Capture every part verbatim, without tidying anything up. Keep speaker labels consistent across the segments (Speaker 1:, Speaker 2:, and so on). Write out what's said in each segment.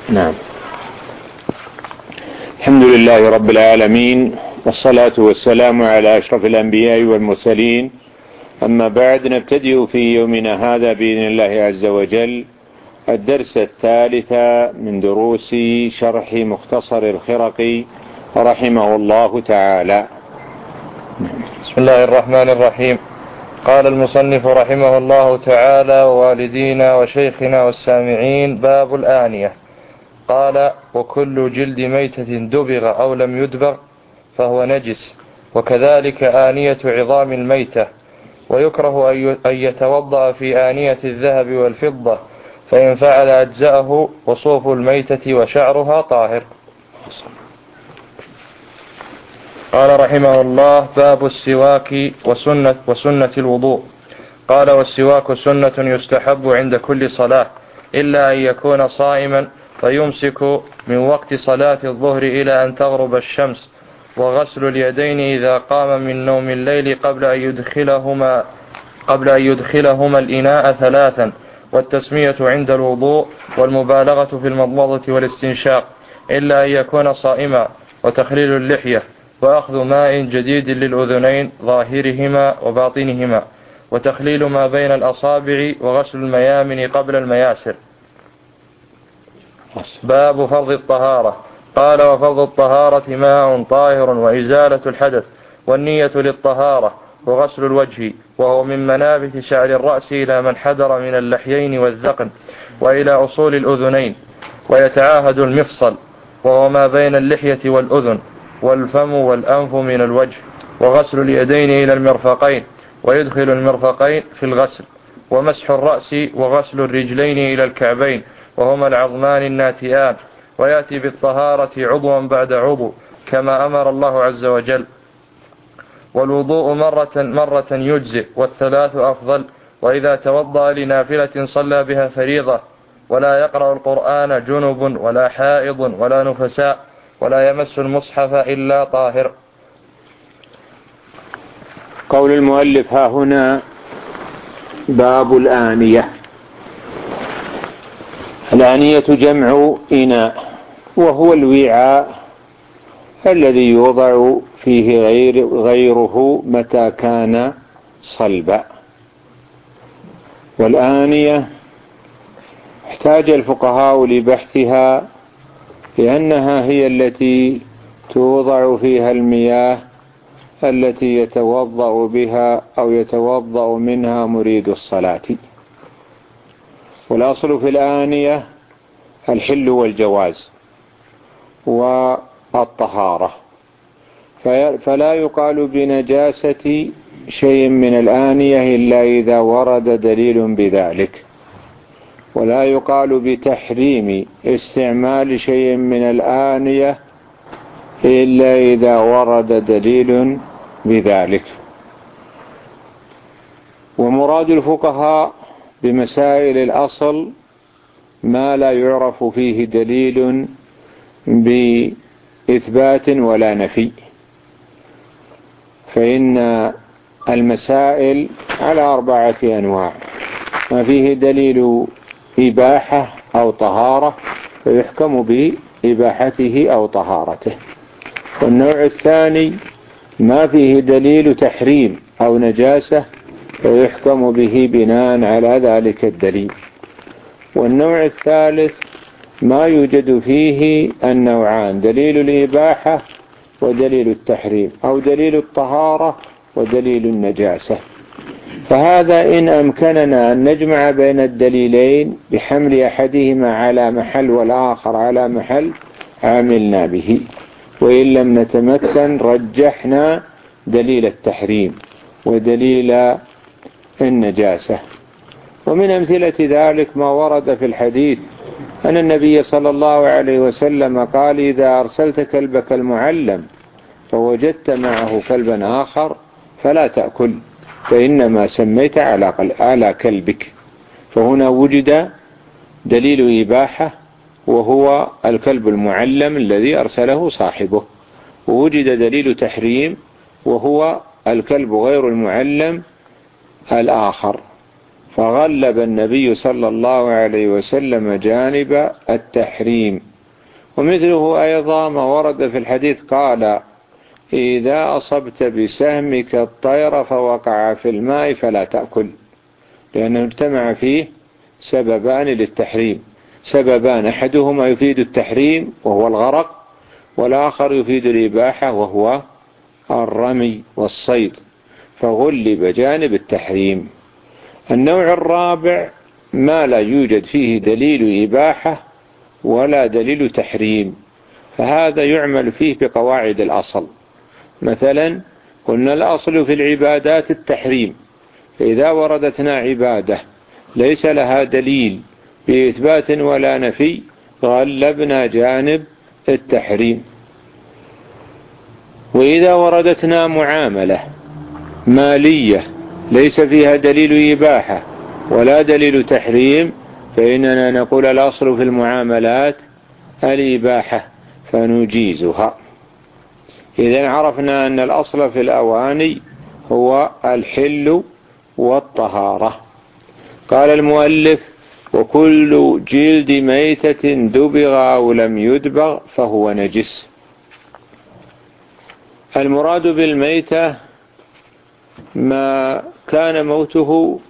Speaker 1: نعم. الحمد لله رب العالمين، والصلاة والسلام على أشرف الأنبياء والمرسلين. أما بعد، نبتدئ في يومنا هذا بإذن الله عز وجل الدرس الثالث من دروس شرح مختصر الخرقي رحمه الله تعالى.
Speaker 2: بسم الله الرحمن الرحيم. قال المصنف رحمه الله تعالى: ووالدينا وشيخنا والسامعين. باب الآنية. قال: وكل جلد ميتة دبغ أو لم يدبغ فهو نجس، وكذلك آنية عظام الميتة. ويكره أن يتوضأ في آنية الذهب والفضة، فإن فعل أجزأه، وصوف الميتة وشعرها طاهر. قال رحمه الله: باب السواك وسنة, وسنة الوضوء. قال: والسواك سنة يستحب عند كل صلاة، إلا أن يكون صائما، فيمسك من وقت صلاة الظهر إلى أن تغرب الشمس. وغسل اليدين إذا قام من نوم الليل قبل أن يدخلهما, قبل أن يدخلهما الإناء ثلاثا. والتسمية عند الوضوء، والمبالغة في المضمضة والاستنشاق، إلا أن يكون صائما. وتخليل اللحية، وأخذ ماء جديد للأذنين ظاهرهما وباطنهما، وتخليل ما بين الأصابع، وغسل الميامن قبل المياسر. باب فرض الطهارة. قال: وفرض الطهارة ماء طاهر وإزالة الحدث، والنية للطهارة، وغسل الوجه، وهو من منابت شعر الرأس إلى من حدر من اللحيين والذقن، وإلى أصول الأذنين. ويتعاهد المفصل، وهو ما بين اللحية والأذن، والفم والأنف من الوجه. وغسل اليدين إلى المرفقين، ويدخل المرفقين في الغسل. ومسح الرأس، وغسل الرجلين إلى الكعبين، وهما العظمان الناتئان. ويأتي بالطهارة عضوا بعد عضو، كما أمر الله عز وجل. والوضوء مرة مرة يجزئ، والثلاث أفضل. وإذا توضأ لنافلة صلى بها فريضة. ولا يقرأ القرآن جنب ولا حائض ولا نفساء، ولا يمس المصحف إلا طاهر.
Speaker 1: قول المؤلف ها هنا: باب الآنية. الآنية جمع إناء، وهو الوعاء الذي يوضع فيه غير غيره متى كان صلبا. والآنية احتاج الفقهاء لبحثها، لأنها هي التي توضع فيها المياه التي يتوضأ بها أو يتوضأ منها مريد الصلاة. والأصل في الآنية الحل والجواز والطهارة، فلا يقال بنجاسة شيء من الآنية إلا إذا ورد دليل بذلك، ولا يقال بتحريم استعمال شيء من الآنية إلا إذا ورد دليل بذلك. ومراد الفقهاء بمسائل الأصل ما لا يعرف فيه دليل بإثبات ولا نفي، فإن المسائل على أربعة أنواع: ما فيه دليل إباحة أو طهارة فيحكم بإباحته أو طهارته. والنوع الثاني ما فيه دليل تحريم أو نجاسة فيحكم به بناء على ذلك الدليل. والنوع الثالث ما يوجد فيه النوعان: دليل الإباحة ودليل التحريم، أو دليل الطهارة ودليل النجاسة. فهذا إن أمكننا أن نجمع بين الدليلين بحمل أحدهما على محل والآخر على محل عملنا به، وإن لم نتمكن رجحنا دليل التحريم ودليل النجاسة. ومن أمثلة ذلك ما ورد في الحديث أن النبي صلى الله عليه وسلم قال: إذا أرسلت كلبك المعلم فوجدت معه كلبا آخر فلا تأكل، فإنما سميت على كلبك. فهنا وجد دليل إباحة وهو الكلب المعلم الذي أرسله صاحبه، ووجد دليل تحريم وهو الكلب غير المعلم الآخر. فغلب النبي صلى الله عليه وسلم جانب التحريم. ومثله أيضا ما ورد في الحديث قال: إذا أصبت بسهمك الطير فوقع في الماء فلا تأكل، لأنه اجتمع فيه سببان للتحريم، سببان أحدهما يفيد التحريم وهو الغرق، والآخر يفيد الإباحة وهو الرمي والصيد، فغلب جانب التحريم. النوع الرابع ما لا يوجد فيه دليل إباحة ولا دليل تحريم، فهذا يعمل فيه بقواعد الأصل. مثلا قلنا الأصل في العبادات التحريم، فإذا وردتنا عبادة ليس لها دليل بإثبات ولا نفي غلبنا جانب التحريم. وإذا وردتنا معاملة مالية ليس فيها دليل إباحة ولا دليل تحريم، فإننا نقول الأصل في المعاملات الإباحة فنجيزها. إذن عرفنا أن الأصل في الأواني هو الحل والطهارة. قال المؤلف: وكل جلد ميتة دبغ أو لم يدبغ فهو نجس. المراد بالميتة ما كان موته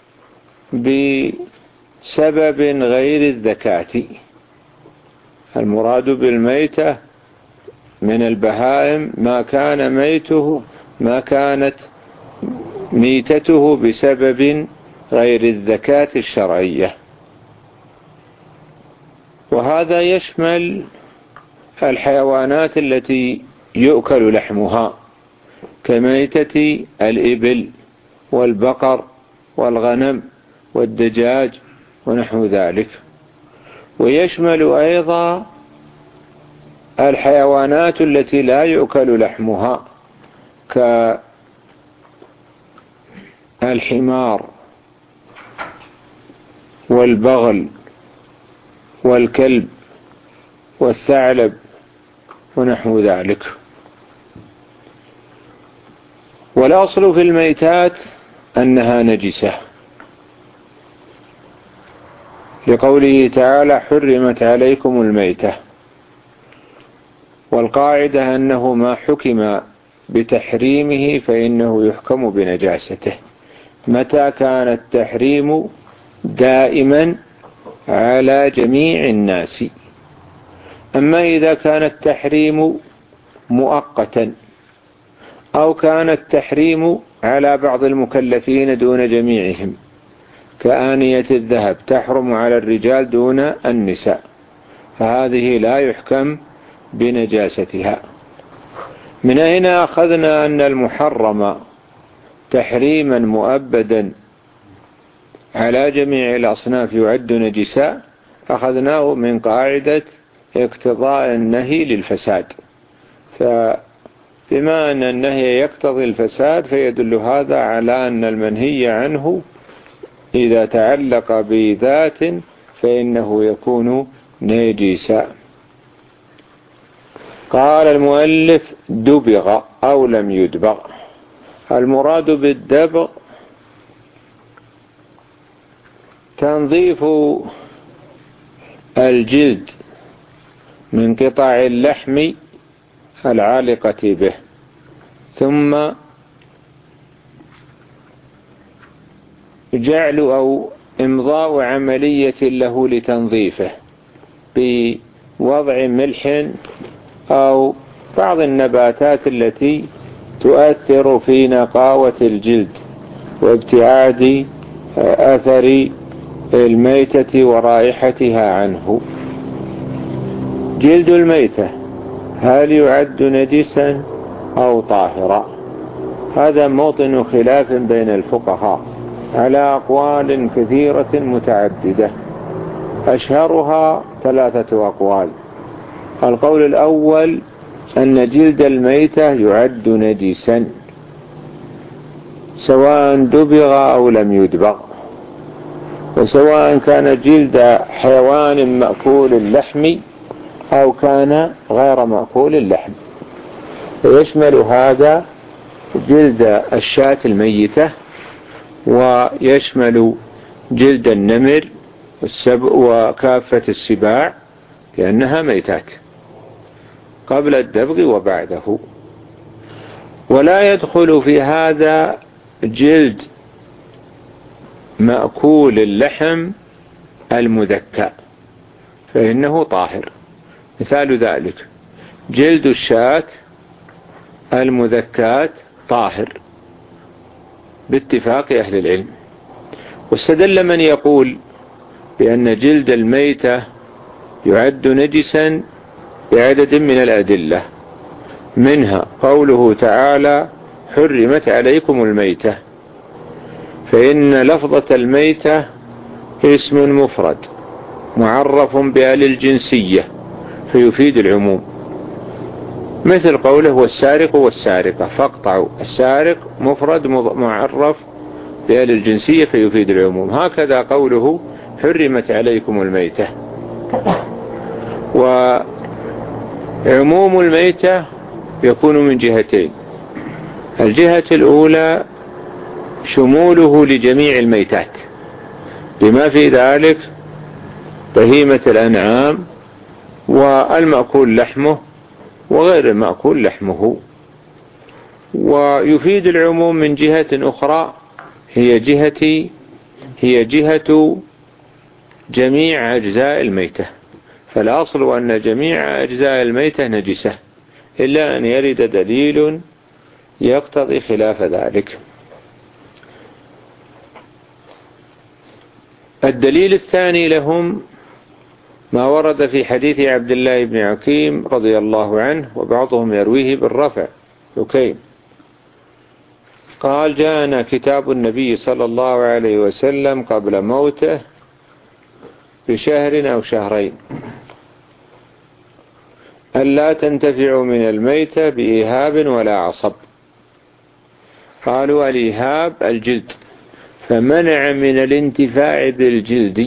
Speaker 1: بسبب غير الذكاة. المراد بالميتة من البهائم ما كان ميته ما كانت ميتته بسبب غير الذكاة الشرعية، وهذا يشمل الحيوانات التي يؤكل لحمها كميتة الإبل والبقر والغنم والدجاج ونحو ذلك، ويشمل أيضا الحيوانات التي لا يؤكل لحمها كالحمار والبغل والكلب والثعلب ونحو ذلك. والأصل في الميتات أنها نجسة، لقوله تعالى: حرمت عليكم الميتة. والقاعدة أنه ما حكم بتحريمه فإنه يحكم بنجاسته، متى كان التحريم دائما على جميع الناس. أما إذا كان التحريم مؤقتا أو كان التحريم على بعض المكلفين دون جميعهم، كآنية الذهب تحرم على الرجال دون النساء، فهذه لا يحكم بنجاستها. من هنا أخذنا أن المحرم تحريما مؤبدا على جميع الأصناف يعد نجسا، أخذناه من قاعدة اقتضاء النهي للفساد، فبما أن النهي يقتضي الفساد فيدل هذا على أن المنهي عنه إذا تعلق بذات فإنه يكون نجسا. قال المؤلف: دبغ أو لم يدبغ. المراد بالدبغ تنظيف الجلد من قطع اللحم العالقة به، ثم جعل أو إمضاء عملية له لتنظيفه بوضع ملح أو بعض النباتات التي تؤثر في نقاوة الجلد وابتعاد أثر الميتة ورائحتها عنه. جلد الميتة هل يعد نجسا أو طاهرا؟ هذا موطن خلاف بين الفقهاء على أقوال كثيرة متعددة، أشهرها ثلاثة أقوال. القول الأول أن جلد الميتة يعد نجسا سواء دبغ أو لم يدبغ، وسواء كان جلد حيوان مأكول اللحم أو كان غير مأكول اللحم، ويشمل هذا جلد الشاة الميتة، ويشمل جلد النمر والسبع وكافة السباع لأنها ميتات قبل الدبغ وبعده. ولا يدخل في هذا جلد مأكول اللحم المذكى فإنه طاهر. مثال ذلك جلد الشاة المذكات طاهر باتفاق أهل العلم. واستدل من يقول بأن جلد الميتة يعد نجسا بعدد من الأدلة، منها قوله تعالى حرمت عليكم الميتة، فإن لفظة الميتة اسم مفرد معرف بآل الجنسية فيفيد العموم، مثل قوله والسارق والسارقة فاقطعوا، السارق مفرد معرف بآل الجنسية فيفيد العموم. هكذا قوله حرمت عليكم الميتة. وعموم الميتة يكون من جهتين: الجهة الأولى شموله لجميع الميتات بما في ذلك بهيمة الأنعام والمأكول لحمه وغير المأكول لحمه. ويفيد العموم من جهة أخرى هي جهة هي جهة جميع أجزاء الميتة، فالأصل أن جميع أجزاء الميتة نجسة إلا أن يرد دليل يقتضي خلاف ذلك. الدليل الثاني لهم ما ورد في حديث عبد الله بن عكيم رضي الله عنه، وبعضهم يرويه بالرفع عكيم قال جاءنا كتاب النبي صلى الله عليه وسلم قبل موته بشهر أو شهرين ألا تنتفعوا من الميتة بإيهاب ولا عصب. قالوا الإيهاب الجلد، فمنع من الانتفاع بالجلد،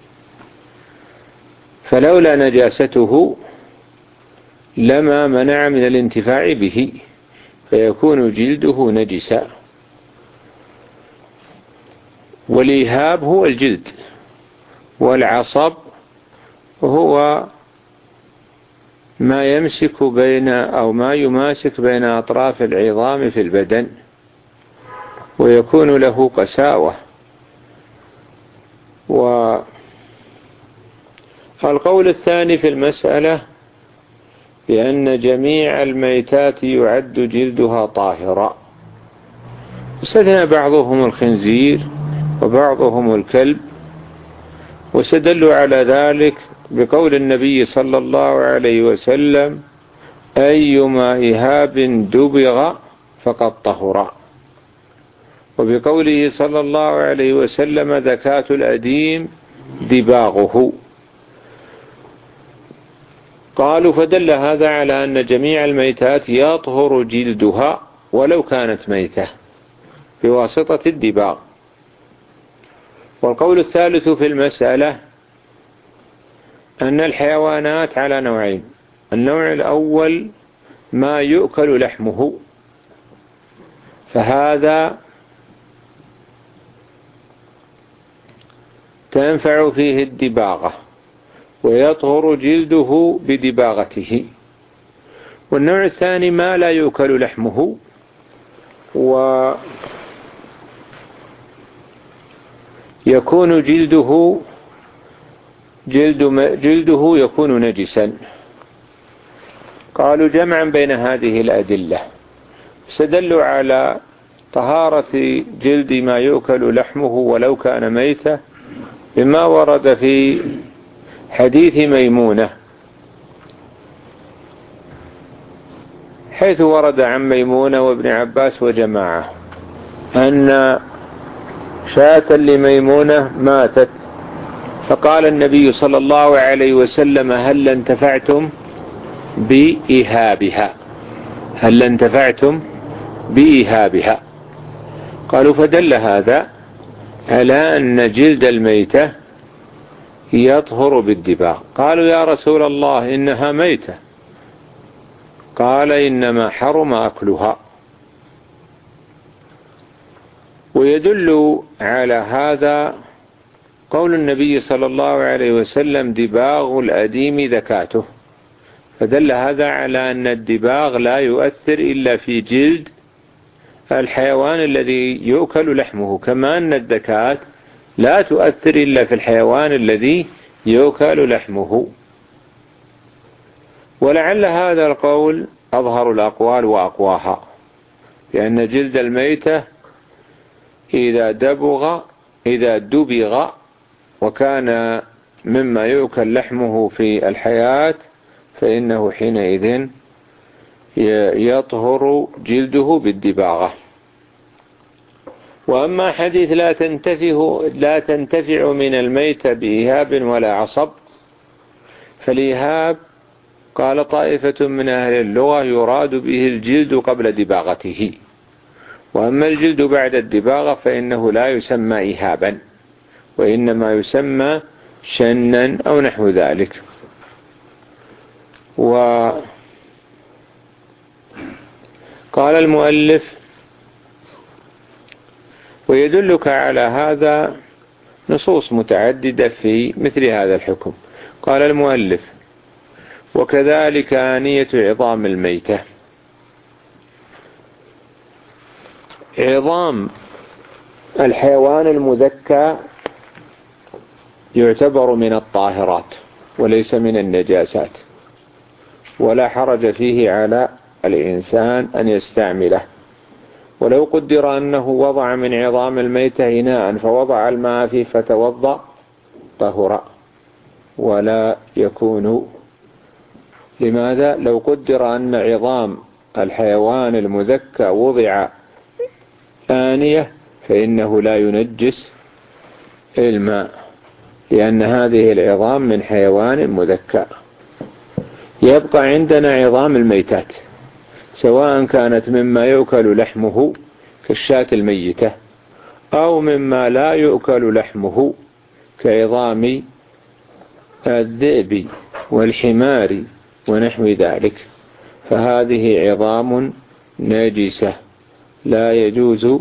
Speaker 1: فلولا نجاسته لما منع من الانتفاع به فيكون جلده نجسا. والإيهاب هو الجلد، والعصب هو ما يمسك بين أو ما يماسك بين أطراف العظام في البدن ويكون له قساوة. والقول الثاني في المسألة بأن جميع الميتات يعد جلدها طاهرا، واستثنى بعضهم الخنزير وبعضهم الكلب، واستدلوا على ذلك بقول النبي صلى الله عليه وسلم أيما إهاب دبغ فقد طهر، وبقوله صلى الله عليه وسلم ذكاة الأديم دباغه. قالوا فدل هذا على أن جميع الميتات يطهر جلدها ولو كانت ميتة بواسطة الدباغ. والقول الثالث في المسألة أن الحيوانات على نوعين: النوع الأول ما يؤكل لحمه، فهذا تنفع فيه الدباغة ويطهر جلده بدباغته. والنوع الثاني ما لا يؤكل لحمه ويكون جلده جلد جلده يكون نجسا. قالوا جمعا بين هذه الأدلة استدلوا على طهارة جلد ما يؤكل لحمه ولو كان ميتا بما ورد في حديث ميمونة، حيث ورد عن ميمونة وابن عباس وجماعة أن شاة لميمونة ماتت، فقال النبي صلى الله عليه وسلم هل انتفعتم بإيهابها هل انتفعتم بإيهابها قالوا فدل هذا على أن جلد الميتة يطهر بالدباغ. قالوا يا رسول الله إنها ميتة، قال إنما حرم أكلها. ويدل على هذا قول النبي صلى الله عليه وسلم دباغ الأديم ذكاته، فدل هذا على أن الدباغ لا يؤثر إلا في جلد الحيوان الذي يؤكل لحمه، كما أن الذكاة لا تؤثر إلا في الحيوان الذي يؤكل لحمه. ولعل هذا القول أظهر الأقوال وأقواها، لأن جلد الميتة إذا دبغ إذا دبغ وكان مما يؤكل لحمه في الحياة فإنه حينئذ يطهر جلده بالدباغة. وأما حديث لا تنتفع لا تنتفع من الميتة بإيهاب ولا عصب، فالإيهاب قال طائفة من أهل اللغة يراد به الجلد قبل دباغته، وأما الجلد بعد الدباغة فإنه لا يسمى إيهابا، وإنما يسمى شنا أو نحو ذلك. وقال المؤلف: ويدلك على هذا نصوص متعددة في مثل هذا الحكم. قال المؤلف: وكذلك آنية عظام الميتة. عظام الحيوان المذكى يعتبر من الطاهرات وليس من النجاسات، ولا حرج فيه على الإنسان أن يستعمله. ولو قدر أنه وضع من عظام الميتة إناء فوضع الماء فيه فتوضأ طهر ولا يكون. لماذا؟ لو قدر أن عظام الحيوان المذكى وضع آنية فإنه لا ينجس الماء، لأن هذه العظام من حيوان مذكى. يبقى عندنا عظام الميتات، سواء كانت مما يؤكل لحمه كالشاة الميتة أو مما لا يؤكل لحمه كعظام الذئب والحمار ونحو ذلك، فهذه عظام نجسة لا يجوز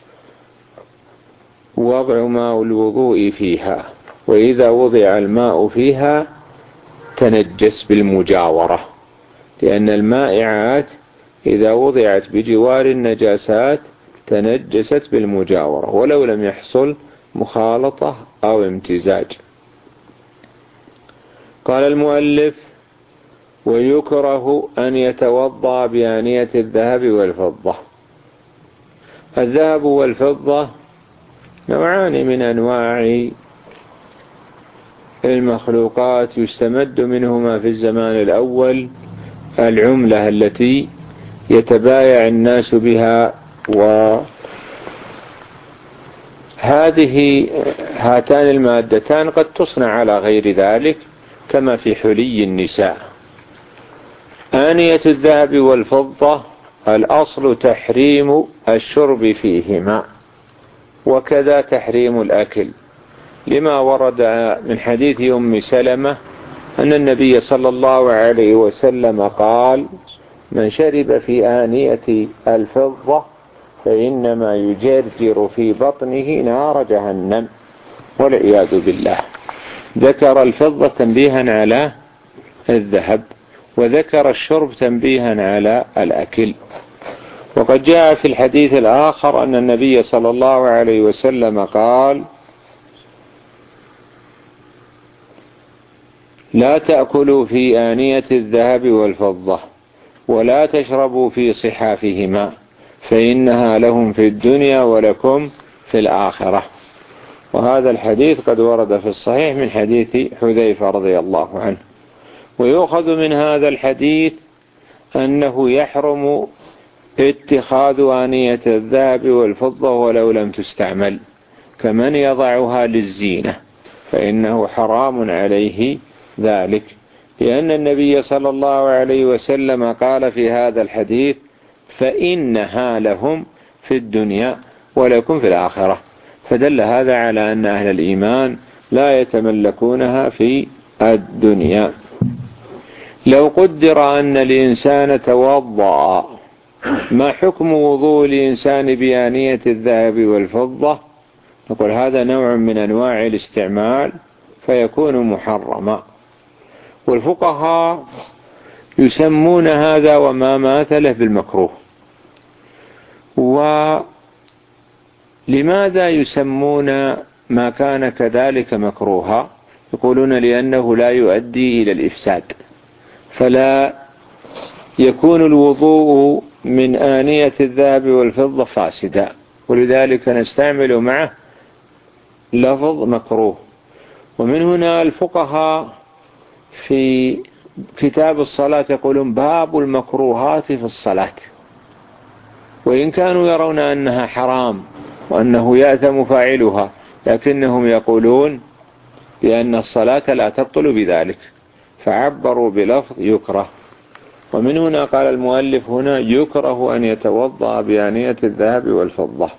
Speaker 1: وضع ماء الوضوء فيها، وإذا وضع الماء فيها تنجس بالمجاورة، لأن المائعات إذا وضعت بجوار النجاسات تنجست بالمجاورة ولو لم يحصل مخالطة أو امتزاج. قال المؤلف: ويكره أن يتوضأ بآنية الذهب والفضة. الذهب والفضة نوعان من أنواع المخلوقات يستمد منهما في الزمان الأول العملة التي يتبايع الناس بها، وهذه هاتان المادتان قد تصنع على غير ذلك كما في حلي النساء. آنية الذهب والفضة الأصل تحريم الشرب فيهما، وكذا تحريم الأكل، لما ورد من حديث أم سلمة أن النبي صلى الله عليه وسلم قال: من شرب في آنية الفضة فإنما يجرجر في بطنه نار جهنم، والعياذ بالله. ذكر الفضة تنبيها على الذهب، وذكر الشرب تنبيها على الأكل. وقد جاء في الحديث الآخر أن النبي صلى الله عليه وسلم قال: لا تأكلوا في آنية الذهب والفضة ولا تشربوا في صحافهما فإنها لهم في الدنيا ولكم في الآخرة. وهذا الحديث قد ورد في الصحيح من حديث حذيفة رضي الله عنه. ويؤخذ من هذا الحديث أنه يحرم اتخاذ آنية الذهب والفضة ولو لم تستعمل، كمن يضعها للزينة فإنه حرام عليه ذلك، لأن النبي صلى الله عليه وسلم قال في هذا الحديث: فإنها لهم في الدنيا ولكم في الآخرة. فدل هذا على أن أهل الإيمان لا يتملكونها في الدنيا. لو قدر أن الإنسان توضأ، ما حكم وضوء الإنسان بآنية الذهب والفضة نقول هذا نوع من أنواع الاستعمال فيكون محرما. والفقهاء يسمون هذا وما ماثله بالمكروه. ولماذا يسمون ما كان كذلك مكروها؟ يقولون لأنه لا يؤدي إلى الإفساد، فلا يكون الوضوء من آنية الذهب والفضة فاسدا، ولذلك نستعمل معه لفظ مكروه. ومن هنا الفقهاء في كتاب الصلاة يقولون باب المكروهات في الصلاة، وإن كانوا يرون أنها حرام وأنه يأثم فاعلها، لكنهم يقولون بأن الصلاة لا تبطل بذلك، فعبروا بلفظ يكره. ومن هنا قال المؤلف هنا يكره أن يتوضأ بآنية الذهب والفضة.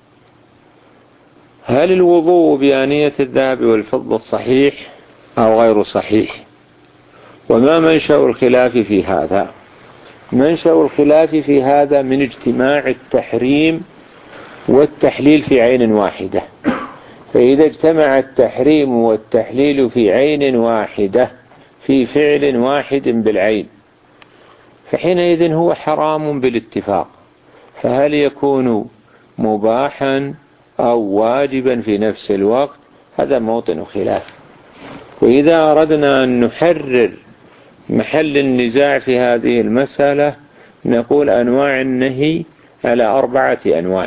Speaker 1: هل الوضوء بآنية الذهب والفضة صحيح أو غير صحيح؟ وما منشأ الخلاف في هذا؟ منشأ الخلاف في هذا من اجتماع التحريم والتحليل في عين واحدة. فإذا اجتمع التحريم والتحليل في عين واحدة في فعل واحد بالعين، فحينئذ هو حرام بالاتفاق. فهل يكون مباحا أو واجبا في نفس الوقت؟ هذا موطن خلاف. وإذا أردنا أن نحرر محل النزاع في هذه المسألة نقول أنواع النهي على أربعة أنواع.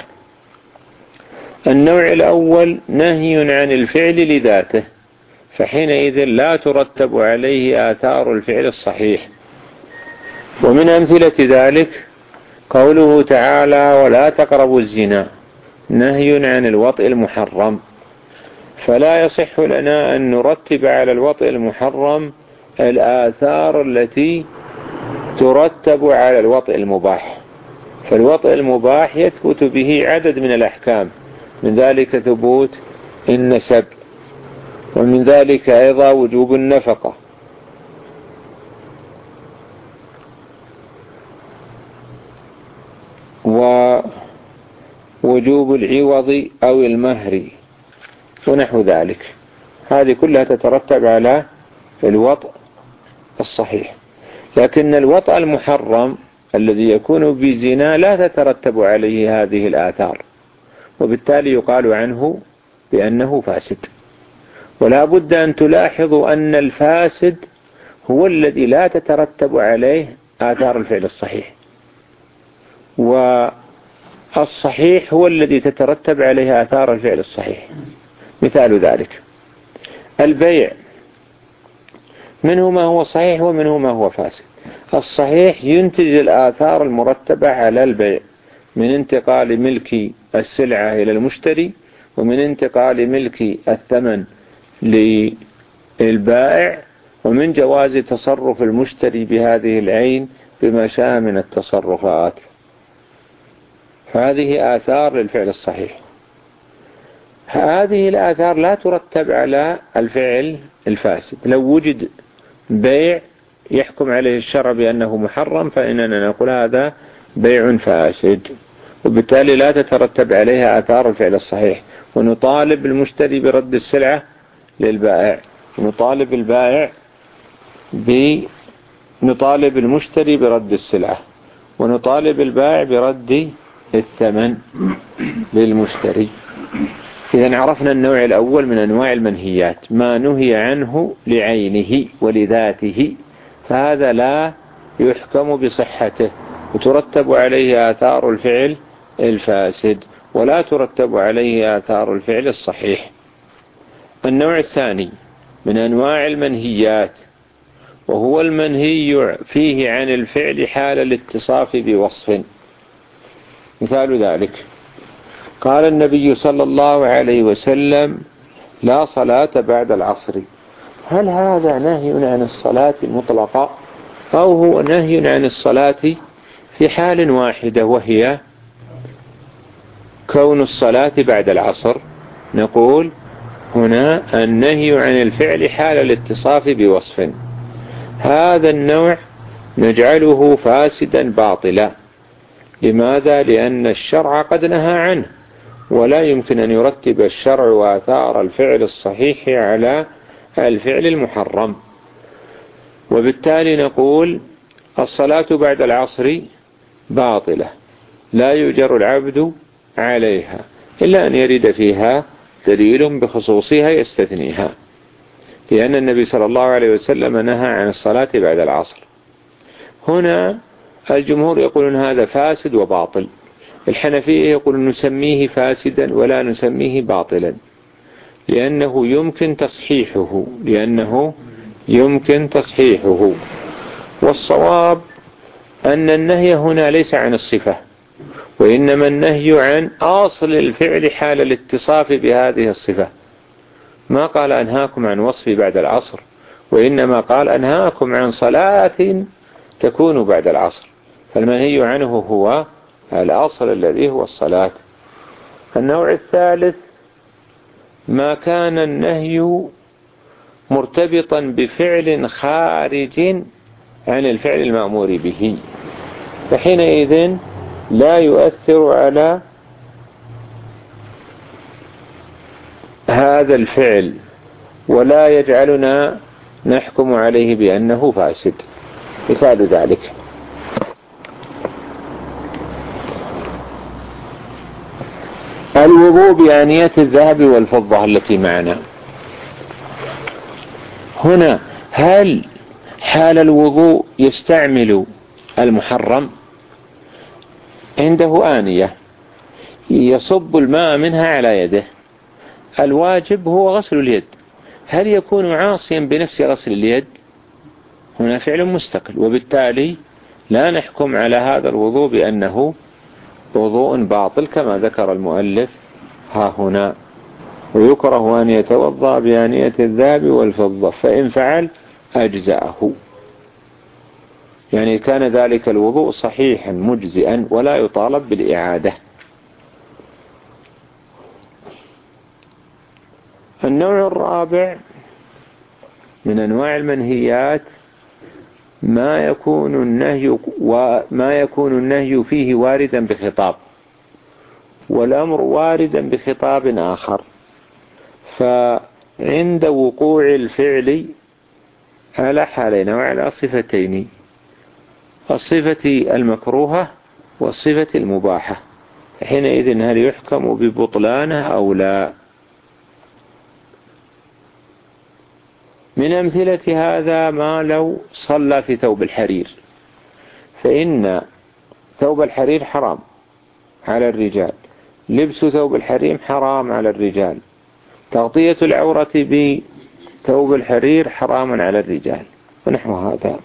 Speaker 1: النوع الأول نهي عن الفعل لذاته، فحينئذ لا ترتب عليه آثار الفعل الصحيح. ومن أمثلة ذلك قوله تعالى ولا تقربوا الزنا، نهي عن الوطء المحرم، فلا يصح لنا أن نرتب على الوطء المحرم الآثار التي ترتب على الوطء المباح. فالوطء المباح يثبت به عدد من الأحكام، من ذلك ثبوت النسب، ومن ذلك أيضا وجوب النفقة، ووجوب العوض أو المهر ونحو ذلك. هذه كلها تترتب على الوطء الصحيح. لكن الوطء المحرم الذي يكون بزنا لا تترتب عليه هذه الآثار، وبالتالي يقال عنه بأنه فاسد. ولا بد أن تلاحظوا أن الفاسد هو الذي لا تترتب عليه آثار الفعل الصحيح، والصحيح هو الذي تترتب عليه آثار الفعل الصحيح. مثال ذلك البيع، منه ما هو صحيح ومنه ما هو فاسد. الصحيح ينتج الآثار المرتبة على البيع من انتقال ملك السلعة إلى المشتري، ومن انتقال ملك الثمن للبائع، ومن جواز تصرف المشتري بهذه العين بما شاء من التصرفات. فهذه آثار للفعل الصحيح. هذه الآثار لا ترتب على الفعل الفاسد. لو وجد بيع يحكم عليه الشرع بأنه محرم فإننا نقول هذا بيع فاسد، وبالتالي لا تترتب عليها آثار الفعل الصحيح، ونطالب المشتري برد السلعة للبائع، ونطالب البائع نطالب المشتري برد السلعة، ونطالب البائع برد الثمن للمشتري. إذا عرفنا النوع الأول من أنواع المنهيات، ما نهي عنه لعينه ولذاته، فهذا لا يحكم بصحته، وترتب عليه آثار الفعل الفاسد، ولا ترتب عليه آثار الفعل الصحيح. النوع الثاني من أنواع المنهيات، وهو المنهي فيه عن الفعل حال الاتصاف بوصف. مثال ذلك قال النبي صلى الله عليه وسلم لا صلاة بعد العصر. هل هذا نهي عن الصلاة مطلقا، أو هو نهي عن الصلاة في حال واحدة وهي كون الصلاة بعد العصر؟ نقول هنا النهي عن الفعل حال الاتصاف بوصف. هذا النوع نجعله فاسدا باطلا. لماذا؟ لأن الشرع قد نهى عنه، ولا يمكن أن يرتب الشرع وآثار الفعل الصحيح على الفعل المحرم. وبالتالي نقول الصلاة بعد العصر باطلة لا يؤجر العبد عليها إلا أن يرد فيها دليل بخصوصها يستثنيها، لأن النبي صلى الله عليه وسلم نهى عن الصلاة بعد العصر. هنا الجمهور يقولون هذا فاسد وباطل، الحنفية يقولون نسميه فاسدا ولا نسميه باطلا لأنه يمكن تصحيحه لأنه يمكن تصحيحه والصواب أن النهي هنا ليس عن الصفة، وإنما النهي عن أصل الفعل حال الاتصاف بهذه الصفة. ما قال أنهاكم عن وصف بعد العصر، وإنما قال أنهاكم عن صلاة تكون بعد العصر، فالمنهي عنه هو الأصل الذي هو الصلاة. النوع الثالث ما كان النهي مرتبطا بفعل خارج عن الفعل المأمور به، فحينئذ لا يؤثر على هذا الفعل ولا يجعلنا نحكم عليه بأنه فاسد. مثال ذلك الوضوء بآنية الذهب والفضة التي معنا هنا، هل حال الوضوء يستعمل المحرم؟ عنده آنية يصب الماء منها على يده، الواجب هو غسل اليد، هل يكون عاصيا بنفس غسل اليد؟ هنا فعل مستقل، وبالتالي لا نحكم على هذا الوضوء بأنه وضوء باطل كما ذكر المؤلف ها هنا. ويكره أن يتوضأ بآنية الذهب والفضة، فإن فعل أجزأه، يعني كان ذلك الوضوء صحيحا مجزئا ولا يطالب بالإعادة. النوع الرابع من أنواع المنهيات ما يكون النهي وما يكون النهي فيه واردا بخطاب والأمر واردا بخطاب آخر. فعند وقوع الفعل على حالين وعلى صفتين، الصفة المكروهة والصفة المباحة، حينئذ هل يحكم ببطلانه أو لا؟ من أمثلة هذا ما لو صلى في ثوب الحرير، فإن ثوب الحرير حرام على الرجال، لبس ثوب الحرير حرام على الرجال، تغطية العورة بثوب الحرير حرام على الرجال ونحو هذا.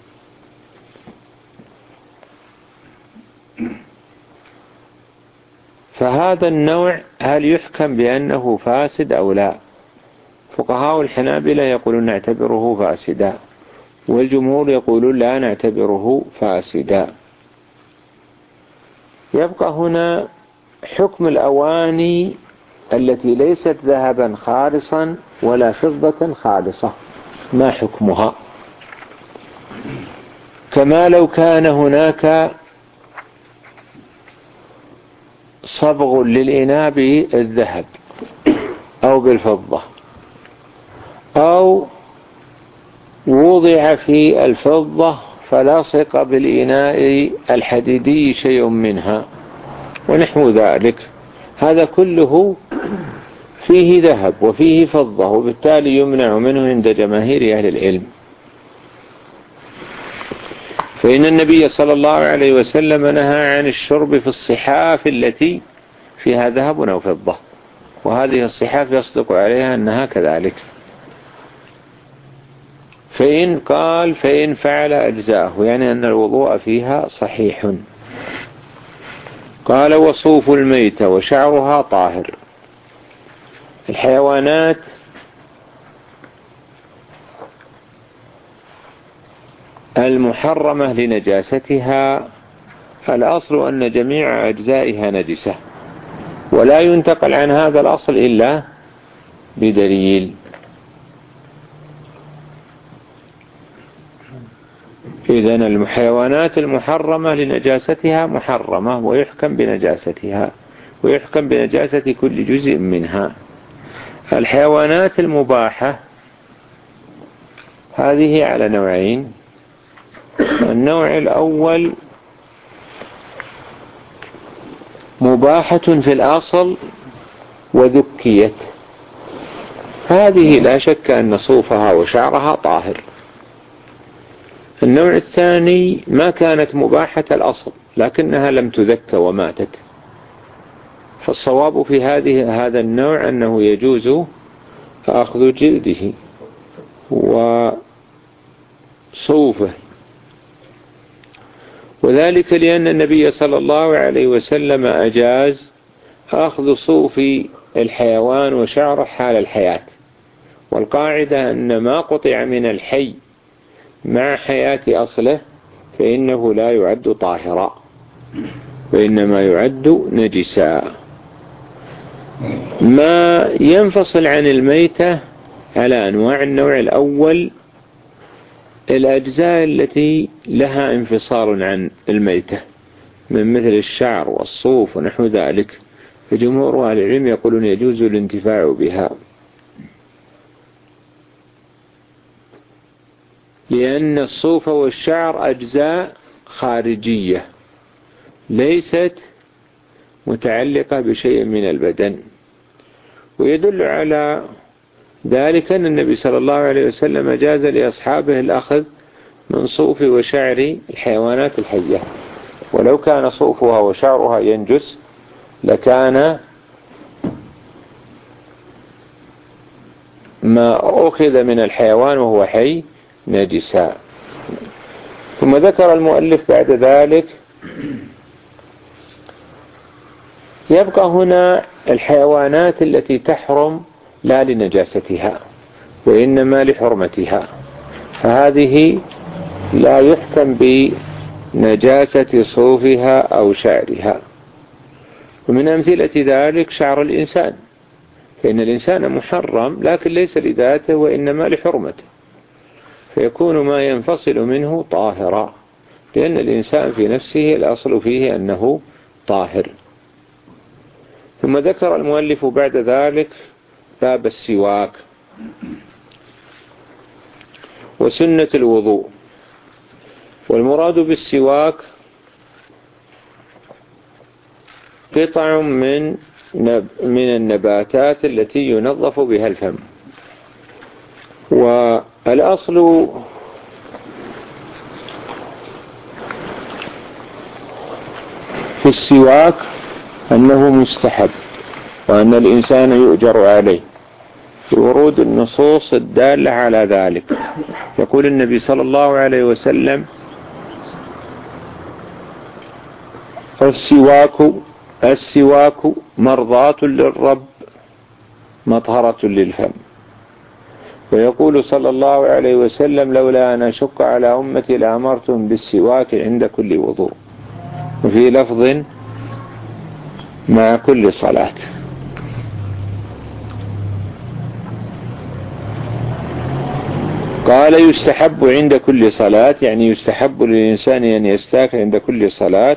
Speaker 1: فهذا النوع هل يحكم بأنه فاسد أو لا؟ فقهاء الحنابلة يقولون نعتبره فاسدا، والجمهور يقولون لا نعتبره فاسدا. يبقى هنا حكم الأواني التي ليست ذهبا خالصا ولا فضة خالصة، ما حكمها؟ كما لو كان هناك صبغ للإناء بالذهب أو بالفضة، أو وضع في الفضة فلصق بالإناء الحديدي شيء منها ونحو ذلك، هذا كله فيه ذهب وفيه فضة، وبالتالي يمنع منه عند جماهير أهل العلم. فإن النبي صلى الله عليه وسلم نهى عن الشرب في الصحاف التي فيها ذهب أو فضة، وهذه الصحاف يصدق عليها أنها كذلك. فإن قال فإن فعل أجزاءه، يعني أن الوضوء فيها صحيح. قال وصوف الميتة وشعرها طاهر. الحيوانات المحرمة لنجاستها الأصل أن جميع أجزائها نجسة، ولا ينتقل عن هذا الأصل إلا بدليل. إذن الحيوانات المحرمة لنجاستها محرمة ويحكم بنجاستها، ويحكم بنجاسة كل جزء منها. الحيوانات المباحة هذه على نوعين. النوع الأول مباحة في الأصل وذكيت، هذه لا شك أن صوفها وشعرها طاهر. النوع الثاني ما كانت مباحة الأصل لكنها لم تذك وماتت، فالصواب في هذه هذا النوع أنه يجوز أخذ جلده وصوفه، وذلك لأن النبي صلى الله عليه وسلم أجاز أخذ صوف الحيوان وشعره حال الحياة، والقاعدة أن ما قطع من الحي مع حياة أصله فإنه لا يعد طاهرا وإنما يعد نجسا. ما ينفصل عن الميتة على أنواع. النوع الأول الأجزاء التي لها انفصال عن الميتة من مثل الشعر والصوف ونحو ذلك، فجمهور أهل العلم يقولون يجوز الانتفاع بها، لأن الصوف والشعر أجزاء خارجية ليست متعلقة بشيء من البدن. ويدل على ذلك أن النبي صلى الله عليه وسلم جاز لأصحابه الأخذ من صوف وشعر الحيوانات الحية، ولو كان صوفها وشعرها ينجس لكان ما أخذ من الحيوان وهو حي نجسا. ثم ذكر المؤلف بعد ذلك يبقى هنا الحيوانات التي تحرم لا لنجاستها وإنما لحرمتها، فهذه لا يحكم بنجاسة صوفها أو شعرها. ومن أمثلة ذلك شعر الإنسان، فإن الإنسان محرم لكن ليس لذاته وإنما لحرمته، فيكون ما ينفصل منه طاهرا، لأن الإنسان في نفسه الأصل فيه أنه طاهر. ثم ذكر المؤلف بعد ذلك باب السواك وسنة الوضوء. والمراد بالسواك قطع من من النباتات التي ينظف بها الفم. والأصل في السواك أنه مستحب وأن الإنسان يؤجر عليه بورود النصوص الدالة على ذلك. يقول النبي صلى الله عليه وسلم: السواك السواك مرضاة للرب مطهرة للفم. ويقول صلى الله عليه وسلم: لولا أن أشق على أمتي لأمرتهم بالسواك عند كل وضوء، وفي لفظ مع كل صلاة. قال: يستحب عند كل صلاة، يعني يستحب للإنسان أن يستاك عند كل صلاة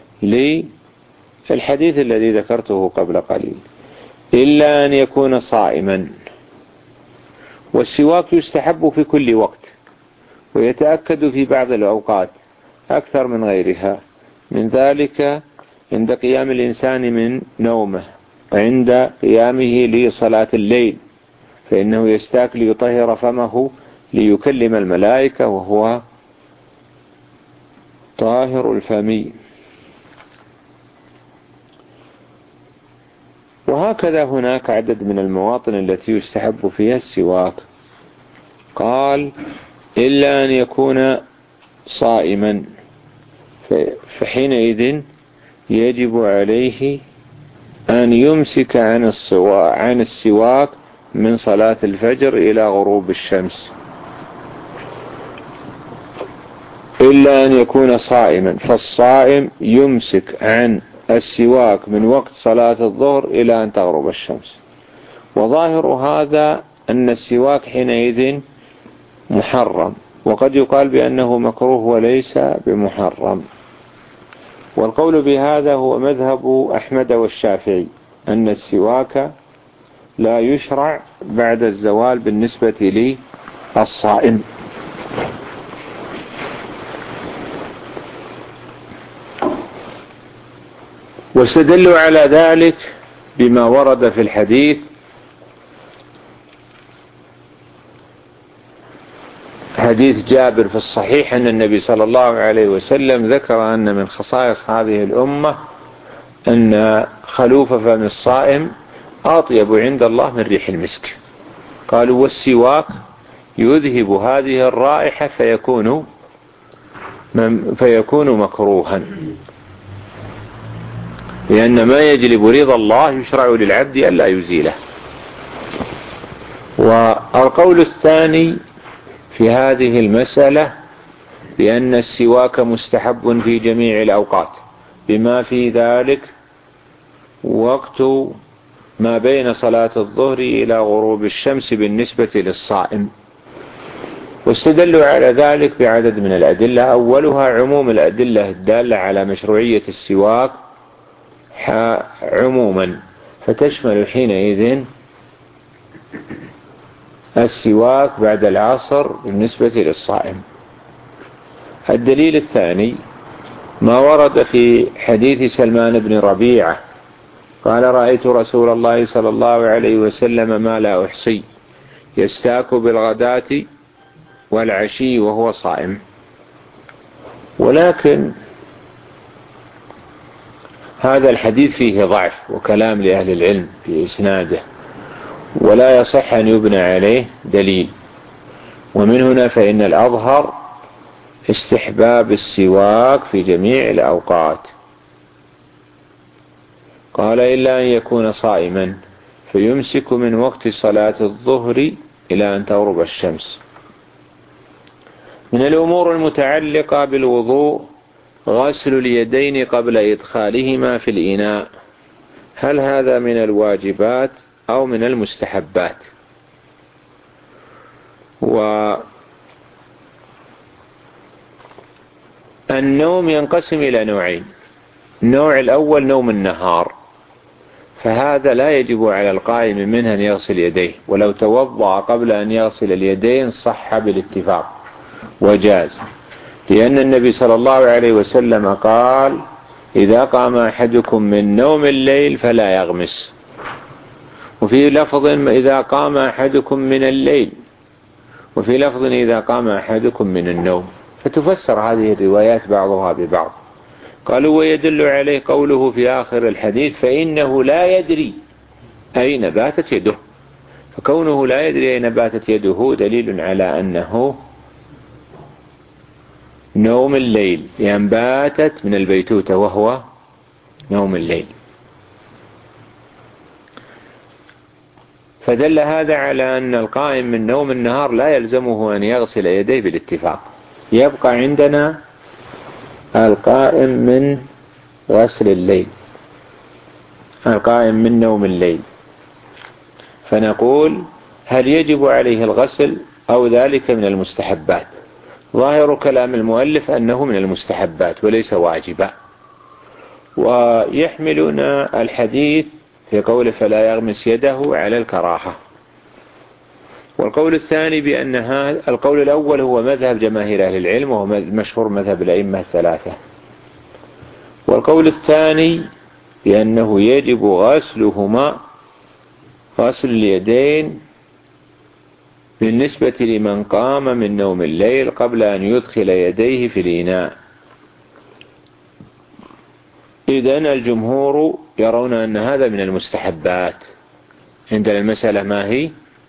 Speaker 1: للحديث الذي ذكرته قبل قليل، إلا أن يكون صائما. والسواك يستحب في كل وقت، ويتأكد في بعض الأوقات أكثر من غيرها، من ذلك عند قيام الإنسان من نومه، وعند قيامه لصلاة الليل، فإنه يستاك ليطهر فمه ليكلم الملائكة وهو طاهر الفم. وهكذا هناك عدد من المواطن التي يستحب فيها السواك. قال: إلا أن يكون صائما، فحينئذ يجب عليه أن يمسك عن السواك, عن السواك من صلاة الفجر إلى غروب الشمس، إلا أن يكون صائما. فالصائم يمسك عن السواك من وقت صلاة الظهر إلى أن تغرب الشمس. وظاهر هذا أن السواك حينئذ محرم، وقد يقال بأنه مكروه وليس بمحرم. والقول بهذا هو مذهب أحمد والشافعي، أن السواك لا يشرع بعد الزوال بالنسبة للصائم. واستدلوا على ذلك بما ورد في الحديث حديث جابر في الصحيح أن النبي صلى الله عليه وسلم ذكر أن من خصائص هذه الأمة أن خلوف فم الصائم أطيب عند الله من ريح المسك. قالوا والسواك يذهب هذه الرائحة فيكون فيكون مكروها، لأن ما يجلب رضا الله يشرع للعبد ألا يزيله. والقول الثاني في هذه المسألة بأن السواك مستحب في جميع الأوقات، بما في ذلك وقت ما بين صلاة الظهر إلى غروب الشمس بالنسبة للصائم. واستدلوا على ذلك بعدد من الأدلة، أولها عموم الأدلة الدالة على مشروعية السواك عموما، فتشمل حينئذ السواك بعد العصر بالنسبة للصائم. الدليل الثاني ما ورد في حديث سلمان بن ربيعة قال رأيت رسول الله صلى الله عليه وسلم ما لا أحصي يستاك بالغداة والعشي وهو صائم. ولكن هذا الحديث فيه ضعف وكلام لأهل العلم في إسناده، ولا يصح أن يبنى عليه دليل. ومن هنا فإن الأظهر استحباب السواك في جميع الأوقات. قال إلا أن يكون صائما فيمسك من وقت صلاة الظهر إلى أن تغرب الشمس. من الأمور المتعلقة بالوضوء غسل اليدين قبل إدخالهما في الإناء، هل هذا من الواجبات أو من المستحبات؟ والنوم ينقسم إلى نوعين. النوع الأول نوم النهار، فهذا لا يجب على القائم منه أن يغسل يديه، ولو توضأ قبل أن يغسل اليدين صح بالاتفاق وجاز، لأن النبي صلى الله عليه وسلم قال إذا قام أحدكم من نوم الليل فلا يغمس، وفي لفظ إذا قام أحدكم من الليل، وفي لفظ إذا قام أحدكم من النوم، فتفسر هذه الروايات بعضها ببعض. قالوا ويدل عليه قوله في آخر الحديث فإنه لا يدري أين باتت يده، فكونه لا يدري أين باتت يده دليل على أنه نوم الليل، يعني باتت من البيتوتة وهو نوم الليل. فدل هذا على أن القائم من نوم النهار لا يلزمه أن يغسل يديه بالاتفاق. يبقى عندنا القائم من غسل الليل، القائم من نوم الليل، فنقول هل يجب عليه الغسل أو ذلك من المستحبات؟ ظاهر كلام المؤلف أنه من المستحبات وليس واجبا، ويحملنا الحديث في قوله فلا يغمس يده على الكراهة. والقول الثاني بأن هذا القول الأول هو مذهب جماهير أهل العلم، وهو مشهور مذهب الأئمة الثلاثة. والقول الثاني بأنه يجب غسلهما، غسل اليدين بالنسبة لمن قام من نوم الليل قبل أن يدخل يديه في الإناء. إذن الجمهور يرون أن هذا من المستحبات. عندنا المسألة ما هي؟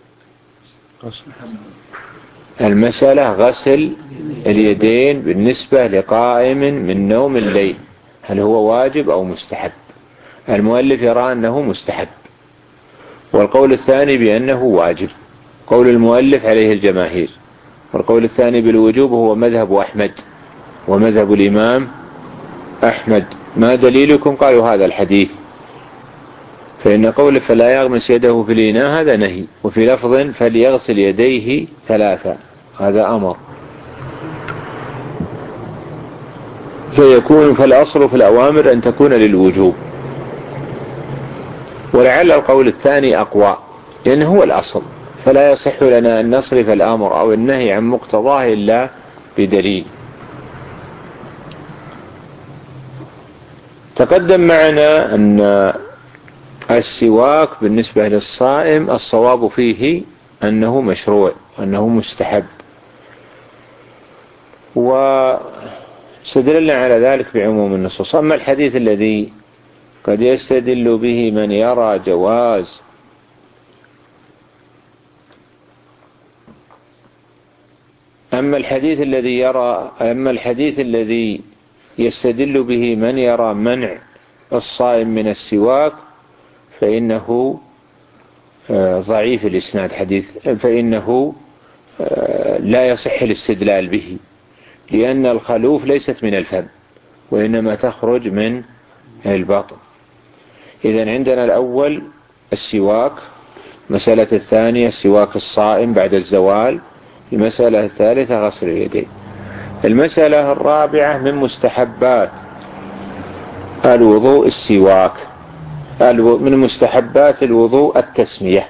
Speaker 1: المسألة غسل اليدين بالنسبة لقائم من نوم الليل، هل هو واجب أو مستحب؟ المؤلف يرى أنه مستحب، والقول الثاني بأنه واجب. قول المؤلف عليه الجماهير، والقول الثاني بالوجوب هو مذهب أحمد ومذهب الإمام أحمد. ما دليلكم؟ قالوا هذا الحديث، فإن قول فلا يغمس يده في الإناء هذا نهي، وفي لفظ فليغسل يديه ثلاثة هذا أمر. فيكون فالأصل في الأوامر أن تكون للوجوب، ولعل القول الثاني أقوى لأنه هو الأصل، فلا يصح لنا أن نصرف الأمر أو النهي عن مقتضاه إلا بدليل. تقدم معنا أن السواك بالنسبة للصائم الصواب فيه أنه مشروع، أنه مستحب، واستدلنا على ذلك بعموم النصوص. أما الحديث الذي قد يستدل به من يرى جواز أما الحديث الذي يرى أما الحديث الذي يستدل به من يرى منع الصائم من السواك فإنه ضعيف الإسناد حديث، فإنه لا يصح الاستدلال به، لأن الخلوف ليست من الفم وإنما تخرج من البطن. إذن عندنا الأول السواك، مسألة الثانية السواك الصائم بعد الزوال، المسألة الثالثة غسل اليدين. المسألة الرابعة من مستحبات الوضوء السواك، من مستحبات الوضوء التسمية،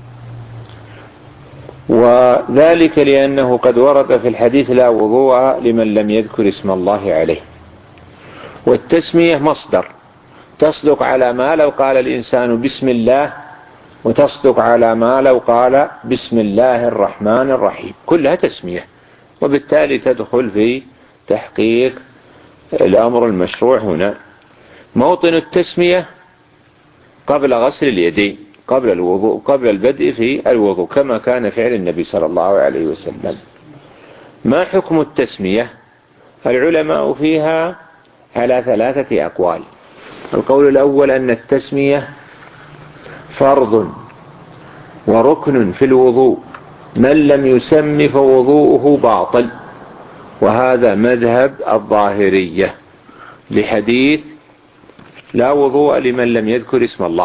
Speaker 1: وذلك لأنه قد ورد في الحديث لا وضوء لمن لم يذكر اسم الله عليه. والتسمية مصدر تصدق على ما لو قال الإنسان بسم الله، وتصدق على ما لو قال بسم الله الرحمن الرحيم، كلها تسمية، وبالتالي تدخل في تحقيق الأمر المشروع هنا. موطن التسمية قبل غسل اليدين، قبل الوضوء، قبل البدء في الوضوء، كما كان فعل النبي صلى الله عليه وسلم. ما حكم التسمية؟ العلماء فيها على ثلاثة أقوال. القول الأول أن التسمية فرض وركن في الوضوء، من لم يسم فوضوءه باطل، وهذا مذهب الظاهرية لحديث لا وضوء لمن لم يذكر اسم الله،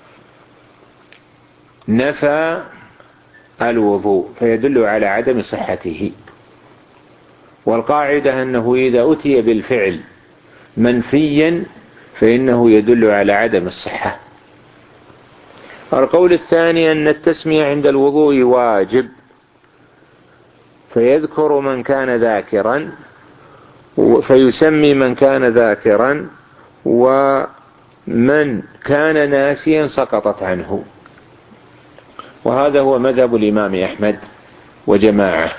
Speaker 1: نفى الوضوء فيدل على عدم صحته. والقاعدة أنه إذا أتي بالفعل منفيا فإنه يدل على عدم الصحة. القول الثاني أن التسمية عند الوضوء واجب، فيذكر من كان ذاكرا فيسمي من كان ذاكرا، ومن كان ناسيا سقطت عنه، وهذا هو مذهب الإمام أحمد وجماعة.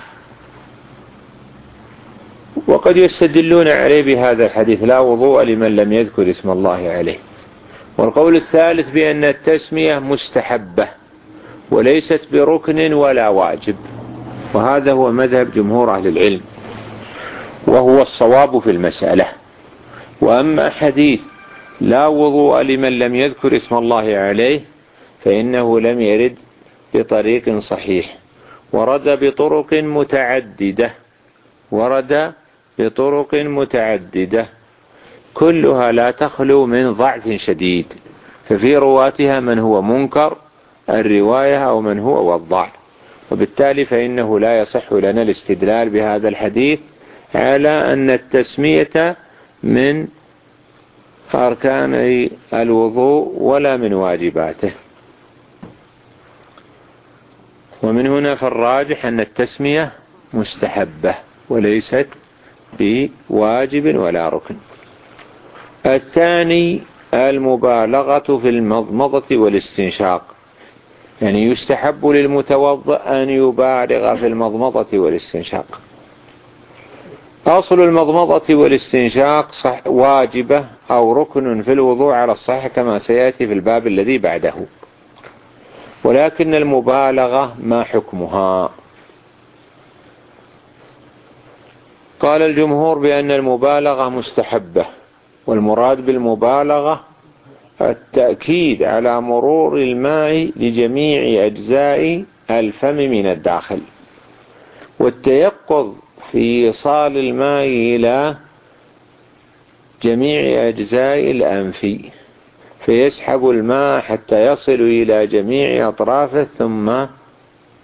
Speaker 1: وقد يستدلون عليه بهذا الحديث لا وضوء لمن لم يذكر اسم الله عليه. والقول الثالث بأن التسمية مستحبة وليست بركن ولا واجب، وهذا هو مذهب جمهور أهل العلم، وهو الصواب في المسألة. وأما حديث لا وضوء لمن لم يذكر اسم الله عليه فإنه لم يرد بطريق صحيح، ورد بطرق متعددة ورد بطرق متعددة كلها لا تخلو من ضعف شديد، ففي رواتها من هو منكر الرواية أو من هو وضاع، وبالتالي فإنه لا يصح لنا الاستدلال بهذا الحديث على أن التسمية من أركان الوضوء ولا من واجباته. ومن هنا فالراجح أن التسمية مستحبة وليست بواجب ولا ركن. الثاني المبالغة في المضمضة والاستنشاق، يعني يستحب للمتوضئ أن يبالغ في المضمضة والاستنشاق. أصل المضمضة والاستنشاق صح واجبة أو ركن في الوضوء على الصحيح كما سيأتي في الباب الذي بعده، ولكن المبالغة ما حكمها؟ قال الجمهور بأن المبالغة مستحبة، والمراد بالمبالغة التأكيد على مرور الماء لجميع أجزاء الفم من الداخل، والتيقظ في إيصال الماء إلى جميع أجزاء الأنف، فيسحب الماء حتى يصل إلى جميع أطرافه ثم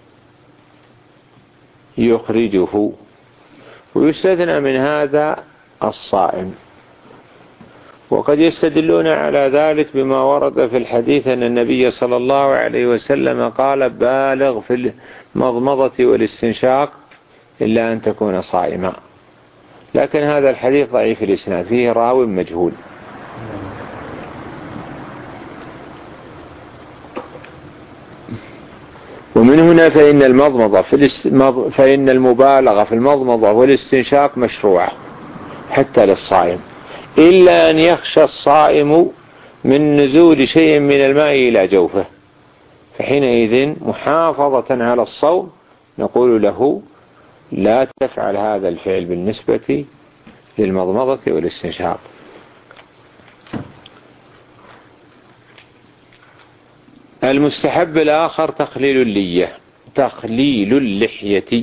Speaker 1: يخرجه. ويستثنى من هذا الصائم. وقد يستدلون على ذلك بما ورد في الحديث أن النبي صلى الله عليه وسلم قال بالغ في المضمضة والاستنشاق إلا أن تكون صائما، لكن هذا الحديث ضعيف الإسناد، فيه راوي مجهول. ومن هنا فإن المضمضة في الاستمض... فإن المبالغة في المضمضة والاستنشاق مشروعة حتى للصائم، إلا أن يخشى الصائم من نزول شيء من الماء إلى جوفه، فحينئذ محافظة على الصوم نقول له لا تفعل هذا الفعل بالنسبة للمضمضة والاستنشاق. المستحب الآخر تخليل اللية تخليل اللحية،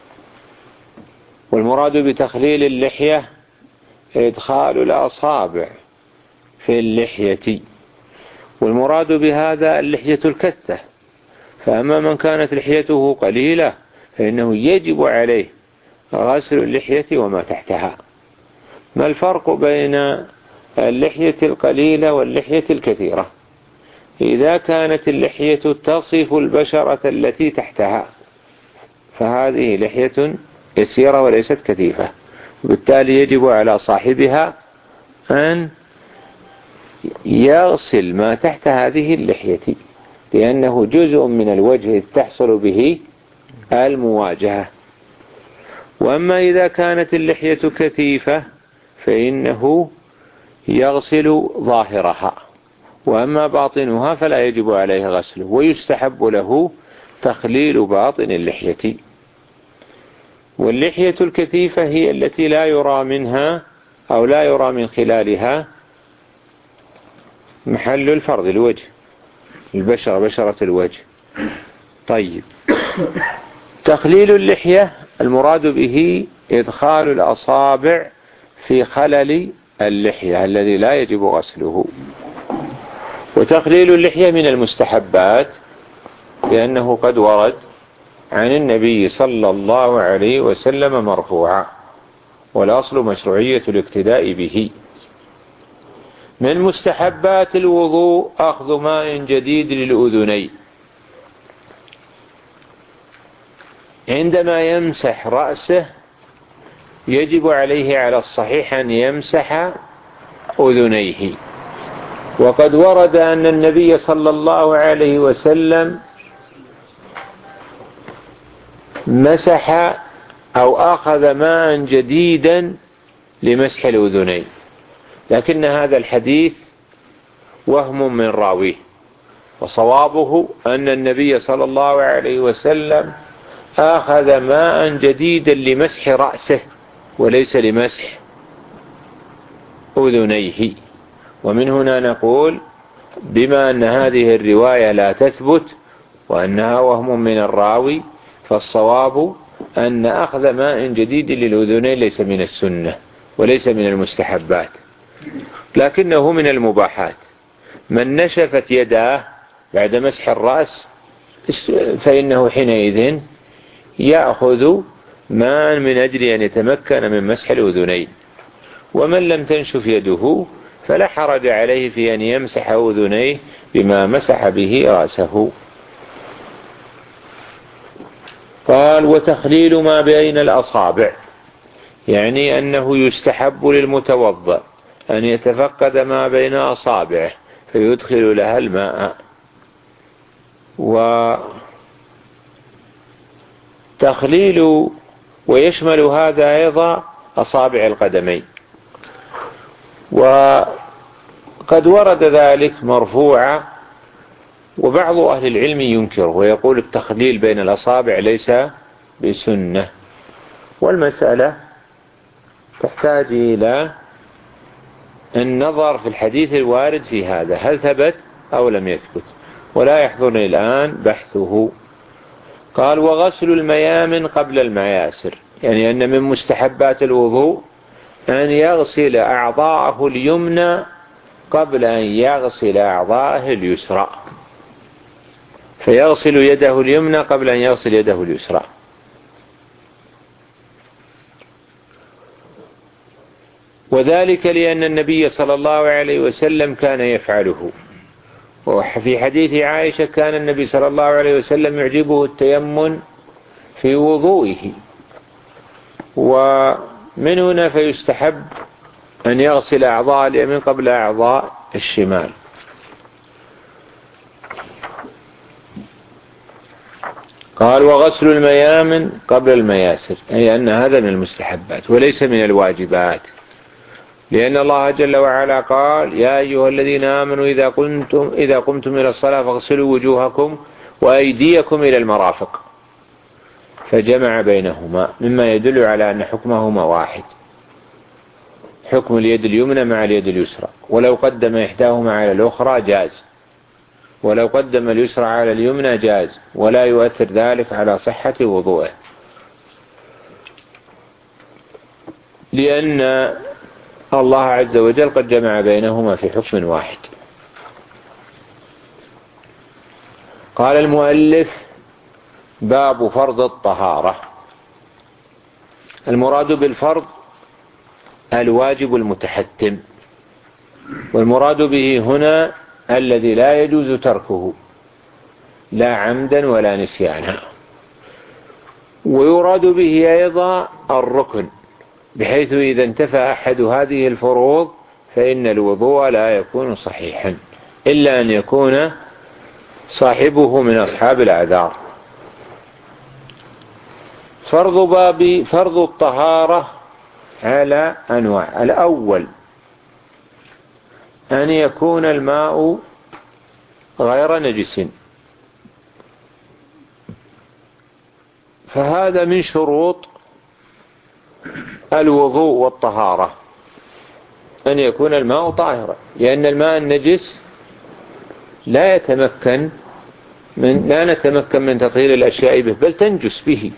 Speaker 1: والمراد بتخليل اللحية إدخال الأصابع في اللحية، والمراد بهذا اللحية الكثة. فأما من كانت لحيته قليلة فإنه يجب عليه غسل اللحية وما تحتها. ما الفرق بين اللحية القليلة واللحية الكثيرة؟ إذا كانت اللحية تصف البشرة التي تحتها فهذه لحية يسيرة وليست كثيفة، وبالتالي يجب على صاحبها أن يغسل ما تحت هذه اللحية، لأنه جزء من الوجه تحصل به المواجهة. وأما إذا كانت اللحية كثيفة فإنه يغسل ظاهرها، وأما باطنها فلا يجب عليه غسله، ويستحب له تخليل باطن اللحية. واللحية الكثيفة هي التي لا يرى منها أو لا يرى من خلالها محل الفرد، الوجه، البشرة، بشرة الوجه. طيب، تخليل اللحية المراد به إدخال الأصابع في خلل اللحية الذي لا يجب غسله. وتخليل اللحية من المستحبات لأنه قد ورد عن النبي صلى الله عليه وسلم مرفوعا، والأصل مشروعية الاقتداء به. من مستحبات الوضوء أخذ ماء جديد للأذنين. عندما يمسح رأسه يجب عليه على الصحيح أن يمسح أذنيه، وقد ورد أن النبي صلى الله عليه وسلم مسح أو أخذ ماء جديدا لمسح الأذنين، لكن هذا الحديث وهم من راويه، وصوابه أن النبي صلى الله عليه وسلم أخذ ماء جديدا لمسح رأسه وليس لمسح أذنيه. ومن هنا نقول بما أن هذه الرواية لا تثبت وأنها وهم من الراوي، فالصواب أن أخذ ماء جديد للأذنين ليس من السنة وليس من المستحبات، لكنه من المباحات. من نشفت يداه بعد مسح الرأس فإنه حينئذ يأخذ ماء من أجل أن يتمكن من مسح الأذنين. ومن لم تنشف يده فلا حرج عليه في أن يمسح أذنيه بما مسح به رأسه. قال وتخليل ما بين الأصابع، يعني أنه يستحب للمتوضئ أن يتفقد ما بين أصابعه فيدخل لها الماء. وتخليل ويشمل هذا أيضا أصابع القدمين، وقد ورد ذلك مرفوعا، وبعض أهل العلم ينكره ويقول التخليل بين الأصابع ليس بسنة. والمسألة تحتاج إلى النظر في الحديث الوارد في هذا، هل ثبت أو لم يثبت، ولا يحضرني الآن بحثه. قال وغسل الميامن قبل المياسر، يعني أن من مستحبات الوضوء أن يغسل أعضاءه اليمنى قبل أن يغسل أعضاءه اليسرى، فيغسل يده اليمنى قبل أن يغسل يده اليسرى. وذلك لأن النبي صلى الله عليه وسلم كان يفعله. وفي حديث عائشة كان النبي صلى الله عليه وسلم يعجبه التيمم في وضوئه، ومن هنا فيستحب أن يغسل أعضاء اليمين قبل أعضاء الشمال. قال وغسل الميامن قبل المياسر، أي أن هذا من المستحبات وليس من الواجبات، لأن الله جل وعلا قال يا أيها الذين آمنوا إذا قمتم, إذا قمتم إلى الصلاة فاغسلوا وجوهكم وأيديكم إلى المرافق، فجمع بينهما مما يدل على أن حكمهما واحد، حكم اليد اليمنى مع اليد اليسرى، ولو قدم إحداهما على الأخرى جاز، ولو قدم اليسرى على اليمنى جاز، ولا يؤثر ذلك على صحة وضوءه، لأن الله عز وجل قد جمع بينهما في حكم واحد. قال المؤلف باب فرض الطهارة. المراد بالفرض الواجب المتحتم، والمراد به هنا الذي لا يجوز تركه لا عمدا ولا نسيانا، ويراد به أيضا الركن، بحيث إذا انتفى أحد هذه الفروض فإن الوضوء لا يكون صحيحا إلا أن يكون صاحبه من أصحاب الأعذار. فرض باب فرض الطهارة على أنواع. الأول أن يكون الماء غير نجس، فهذا من شروط الوضوء والطهارة، أن يكون الماء طاهرا، لأن الماء النجس لا يتمكن من لا نتمكن من تطهير الأشياء به، بل تنجس به.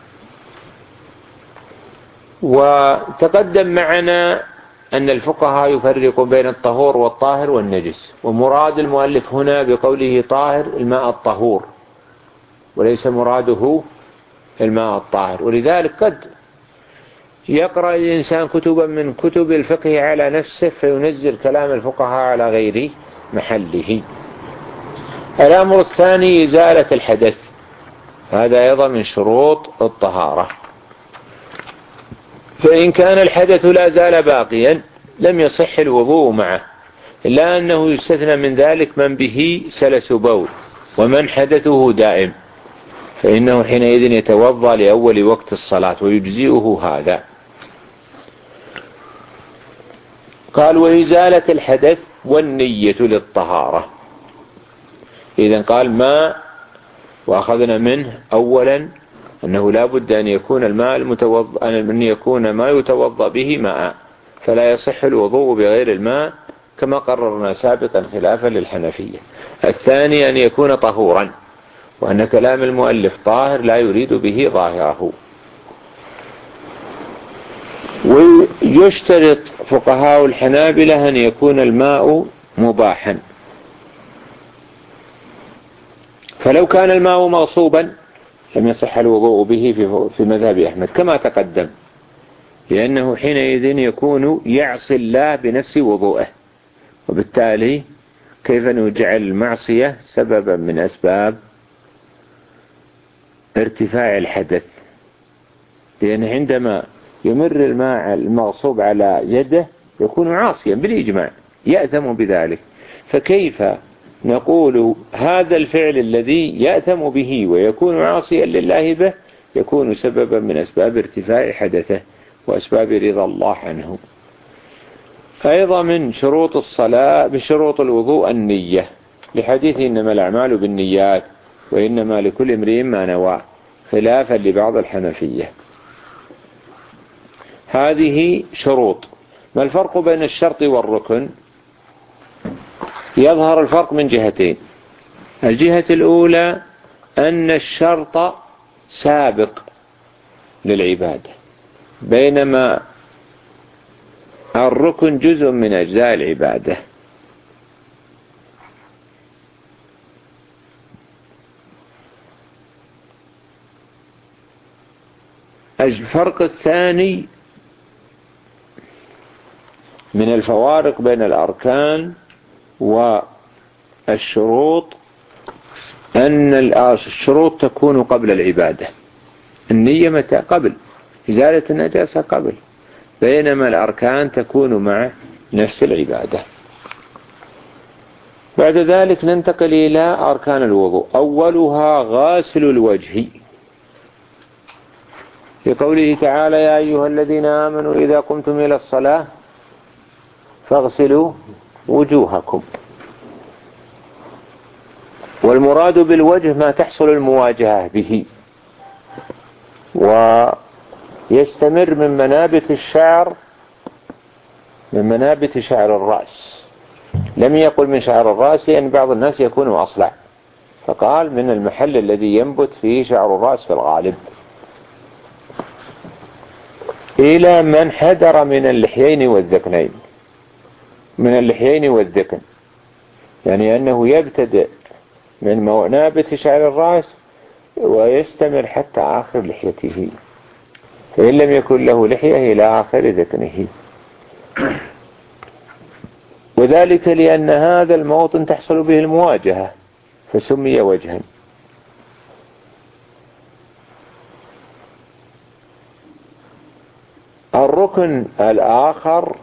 Speaker 1: وتقدم معنا أن الفقهاء يفرقون بين الطهور والطاهر والنجس، ومراد المؤلف هنا بقوله طاهر الماء الطهور، وليس مراده الماء الطاهر. ولذلك قد يقرأ الإنسان كتبا من كتب الفقه على نفسه فينزل كلام الفقهاء على غير محله. الأمر الثاني إزالة الحدث، هذا أيضا من شروط الطهارة، فإن كان الحدث لا زال باقيا لم يصح الوضوء معه، إلا أنه يستثنى من ذلك من به سلس بول ومن حدثه دائم، فإنه حينئذ يتوضأ لأول وقت الصلاة ويجزئه هذا. قال وإزالة الحدث والنية للطهارة. إذن قال ما، وأخذنا منه أولا أنه لا بد أن يكون الماء المتوضأ أن يكون ما يتوضأ به ماء، فلا يصح الوضوء بغير الماء كما قررنا سابقا خلافا للحنفية. الثاني أن يكون طهورا، وأن كلام المؤلف طاهر لا يريد به ظاهره. ويشترط فقهاء الحنابلة أن يكون الماء مباحا، فلو كان الماء مغصوبا لم يصح الوضوء به في مذهب أحمد كما تقدم، لأنه حينئذ يكون يعصي الله بنفس وضوءه، وبالتالي كيف نجعل المعصية سببا من أسباب ارتفاع الحدث؟ لأن عندما يمر الماء المغصوب على يده يكون عاصيا بالإجماع، يأثم بذلك، فكيف نقول هذا الفعل الذي يأثم به ويكون عاصيا لله به يكون سببا من أسباب ارتفاع حدثه وأسباب رضا الله عنه؟ أيضا من شروط الصلاة بشروط الوضوء النية، لحديث إنما الأعمال بالنيات وإنما لكل امرئ ما نوى، خلافا لبعض الحنفية. هذه شروط. ما الفرق بين الشرط والركن؟ يظهر الفرق من جهتين. الجهة الأولى أن الشرط سابق للعبادة، بينما الركن جزء من أجزاء العبادة. الفرق الثاني من الفوارق بين الأركان والشروط أن الشروط تكون قبل العبادة، النية متى؟ قبل إزالة النجاسة قبل، بينما الأركان تكون مع نفس العبادة. بعد ذلك ننتقل إلى أركان الوضوء. أولها غاسل الوجه، في قوله تعالى: يا أيها الذين آمنوا إذا قمتم إلى الصلاة فاغسلوا وجوهكم. والمراد بالوجه ما تحصل المواجهة به، ويستمر من منابت الشعر من منابت شعر الرأس. لم يقل من شعر الرأس لأن بعض الناس يكون أصلع، فقال من المحل الذي ينبت فيه شعر الرأس في الغالب، إلى من حدر من اللحيين والذقنين، من اللحيين والذقن، يعني أنه يبتدئ من منابت شعر الرأس ويستمر حتى آخر لحيته، فإن لم يكن له لحية إلى آخر ذقنه، وذلك لأن هذا الموطن تحصل به المواجهة فسمي وجها. الركن الآخر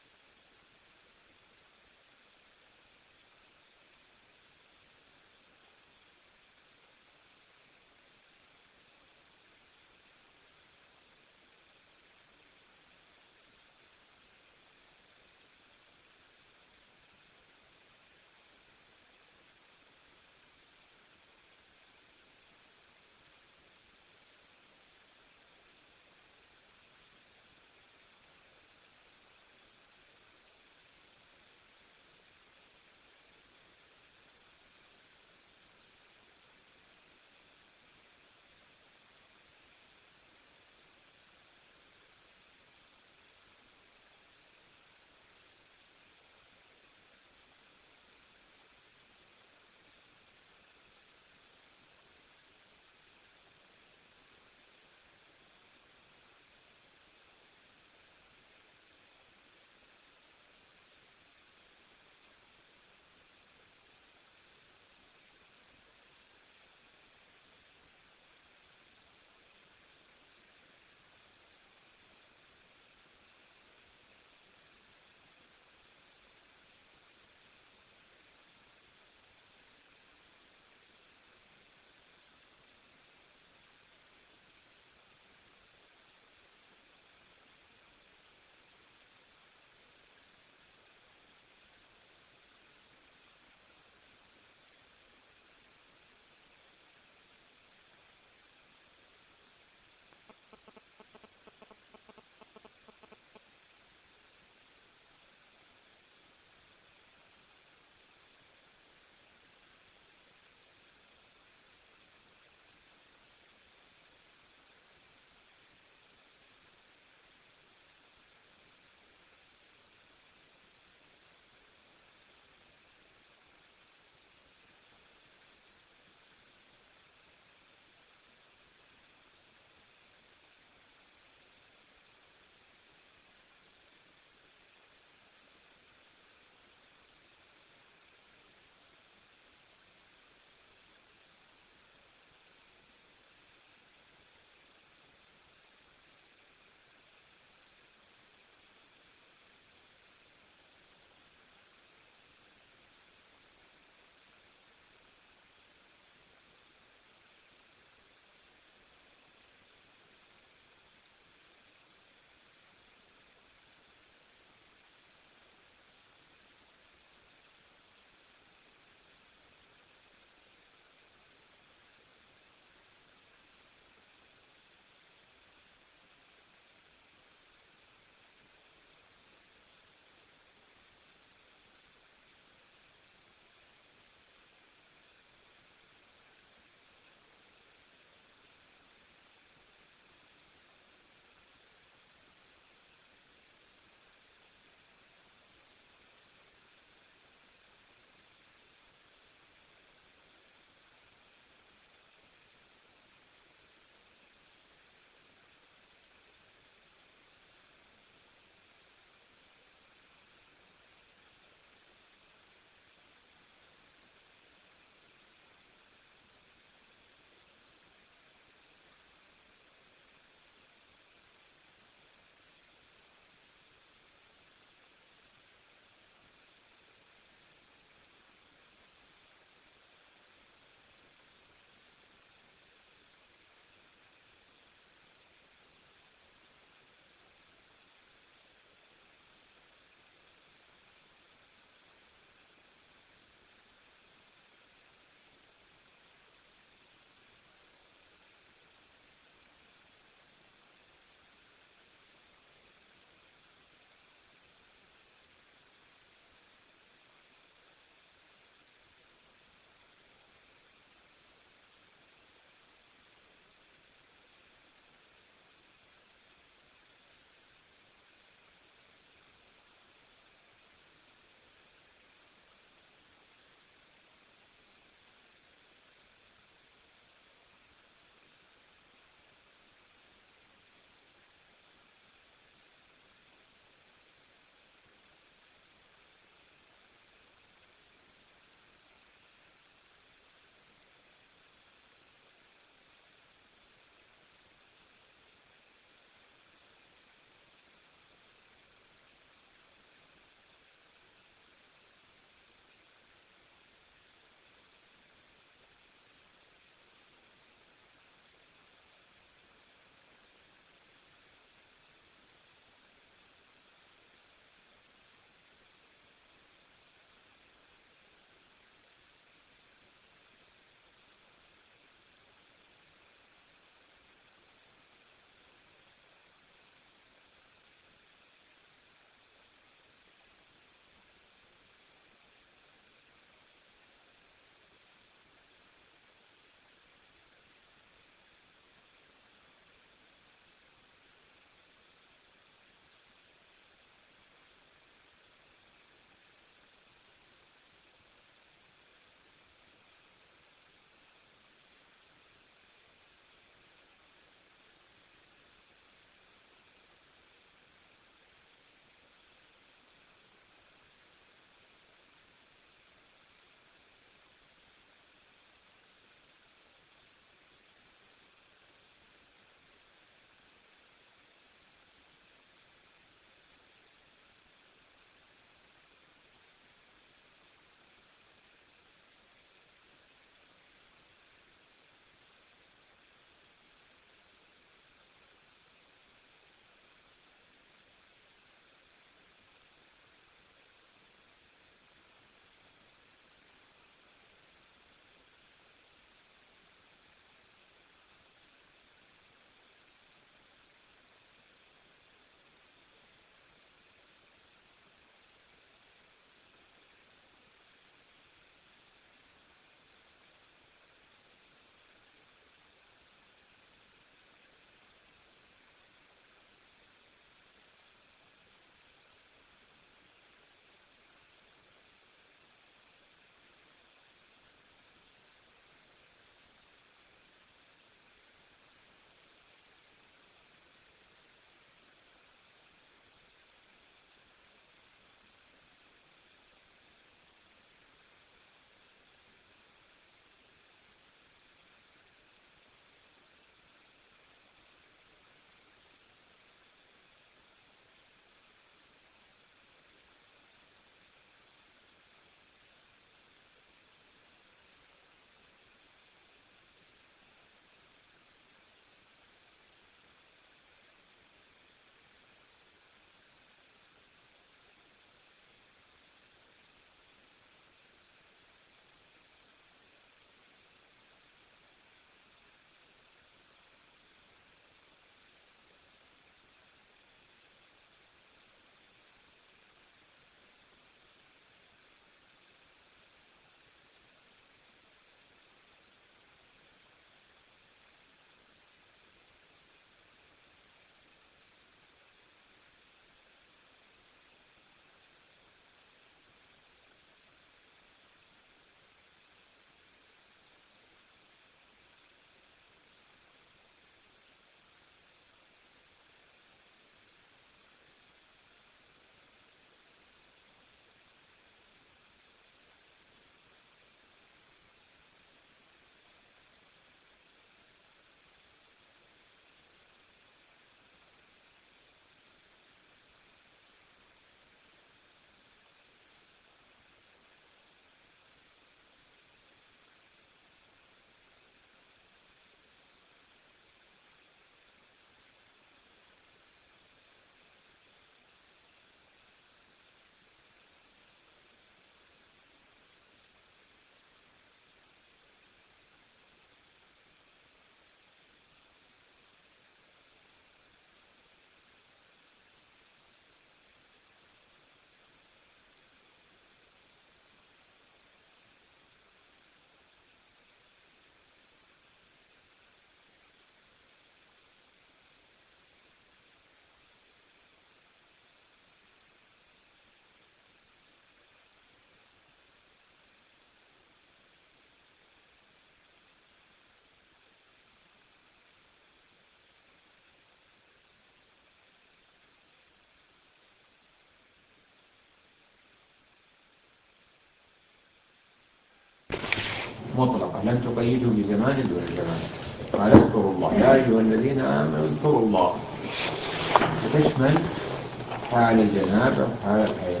Speaker 1: مطلقة لم تقيده بزمان دون زمان. قال اذكروا الله يا أيها الذين آمنوا اذكروا الله، وتشمل حال الجنابة وحال الحيض.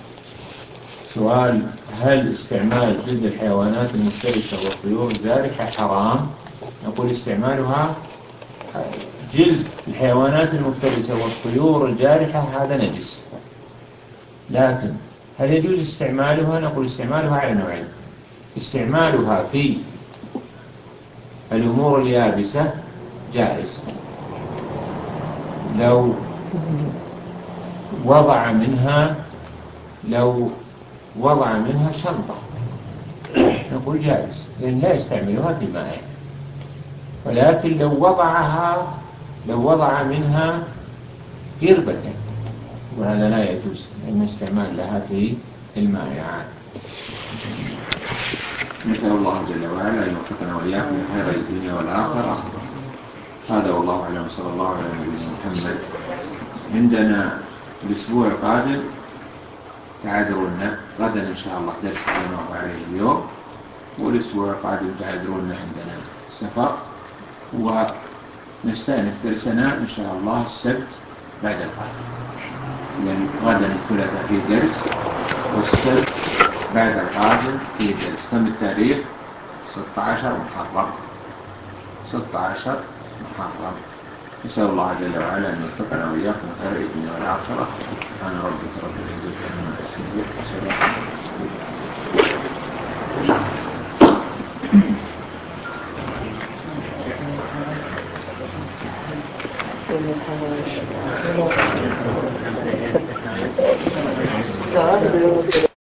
Speaker 1: سؤال: هل استعمال جلد الحيوانات المفترسة والطيور الجارحة حرام؟ نقول استعمالها جلد الحيوانات المفترسة والطيور الجارحة هذا نجس، لكن هل يجوز استعمالها؟ نقول استعمالها على نوعين: استعمالها في الأمور اليابسة جائز، لو وضع منها لو وضع منها شنطة نقول جائز لأن لا يستعملها في الماء، ولكن لو وضعها لو وضع منها قربة وهذا لا يجوز لأن استعمال لها في المائعات.
Speaker 3: نسأل الله جل وعلا أن يوفقنا وإياكم لخير الدنيا والآخرة. هذا والله أعلم، صلى الله على نبينا محمد. عندنا الأسبوع القادم تعذرون غدا إن شاء الله درس الله عليه اليوم، والأسبوع القادم تعذرون عندنا سفر، ونستأنف درسنا إن شاء الله السبت بعد القادم، لأن غدا الثلاثاء في درس والسبت بعد القادم في درس. كم التاريخ؟ ستة عشر محرم ستة عشر محرم. نسأل الله جل وعلا أن يوفقنا وإياكم خير الدنيا والآخرة. سبحان ربك رب العزة عما يصفون وسلام على المرسلين.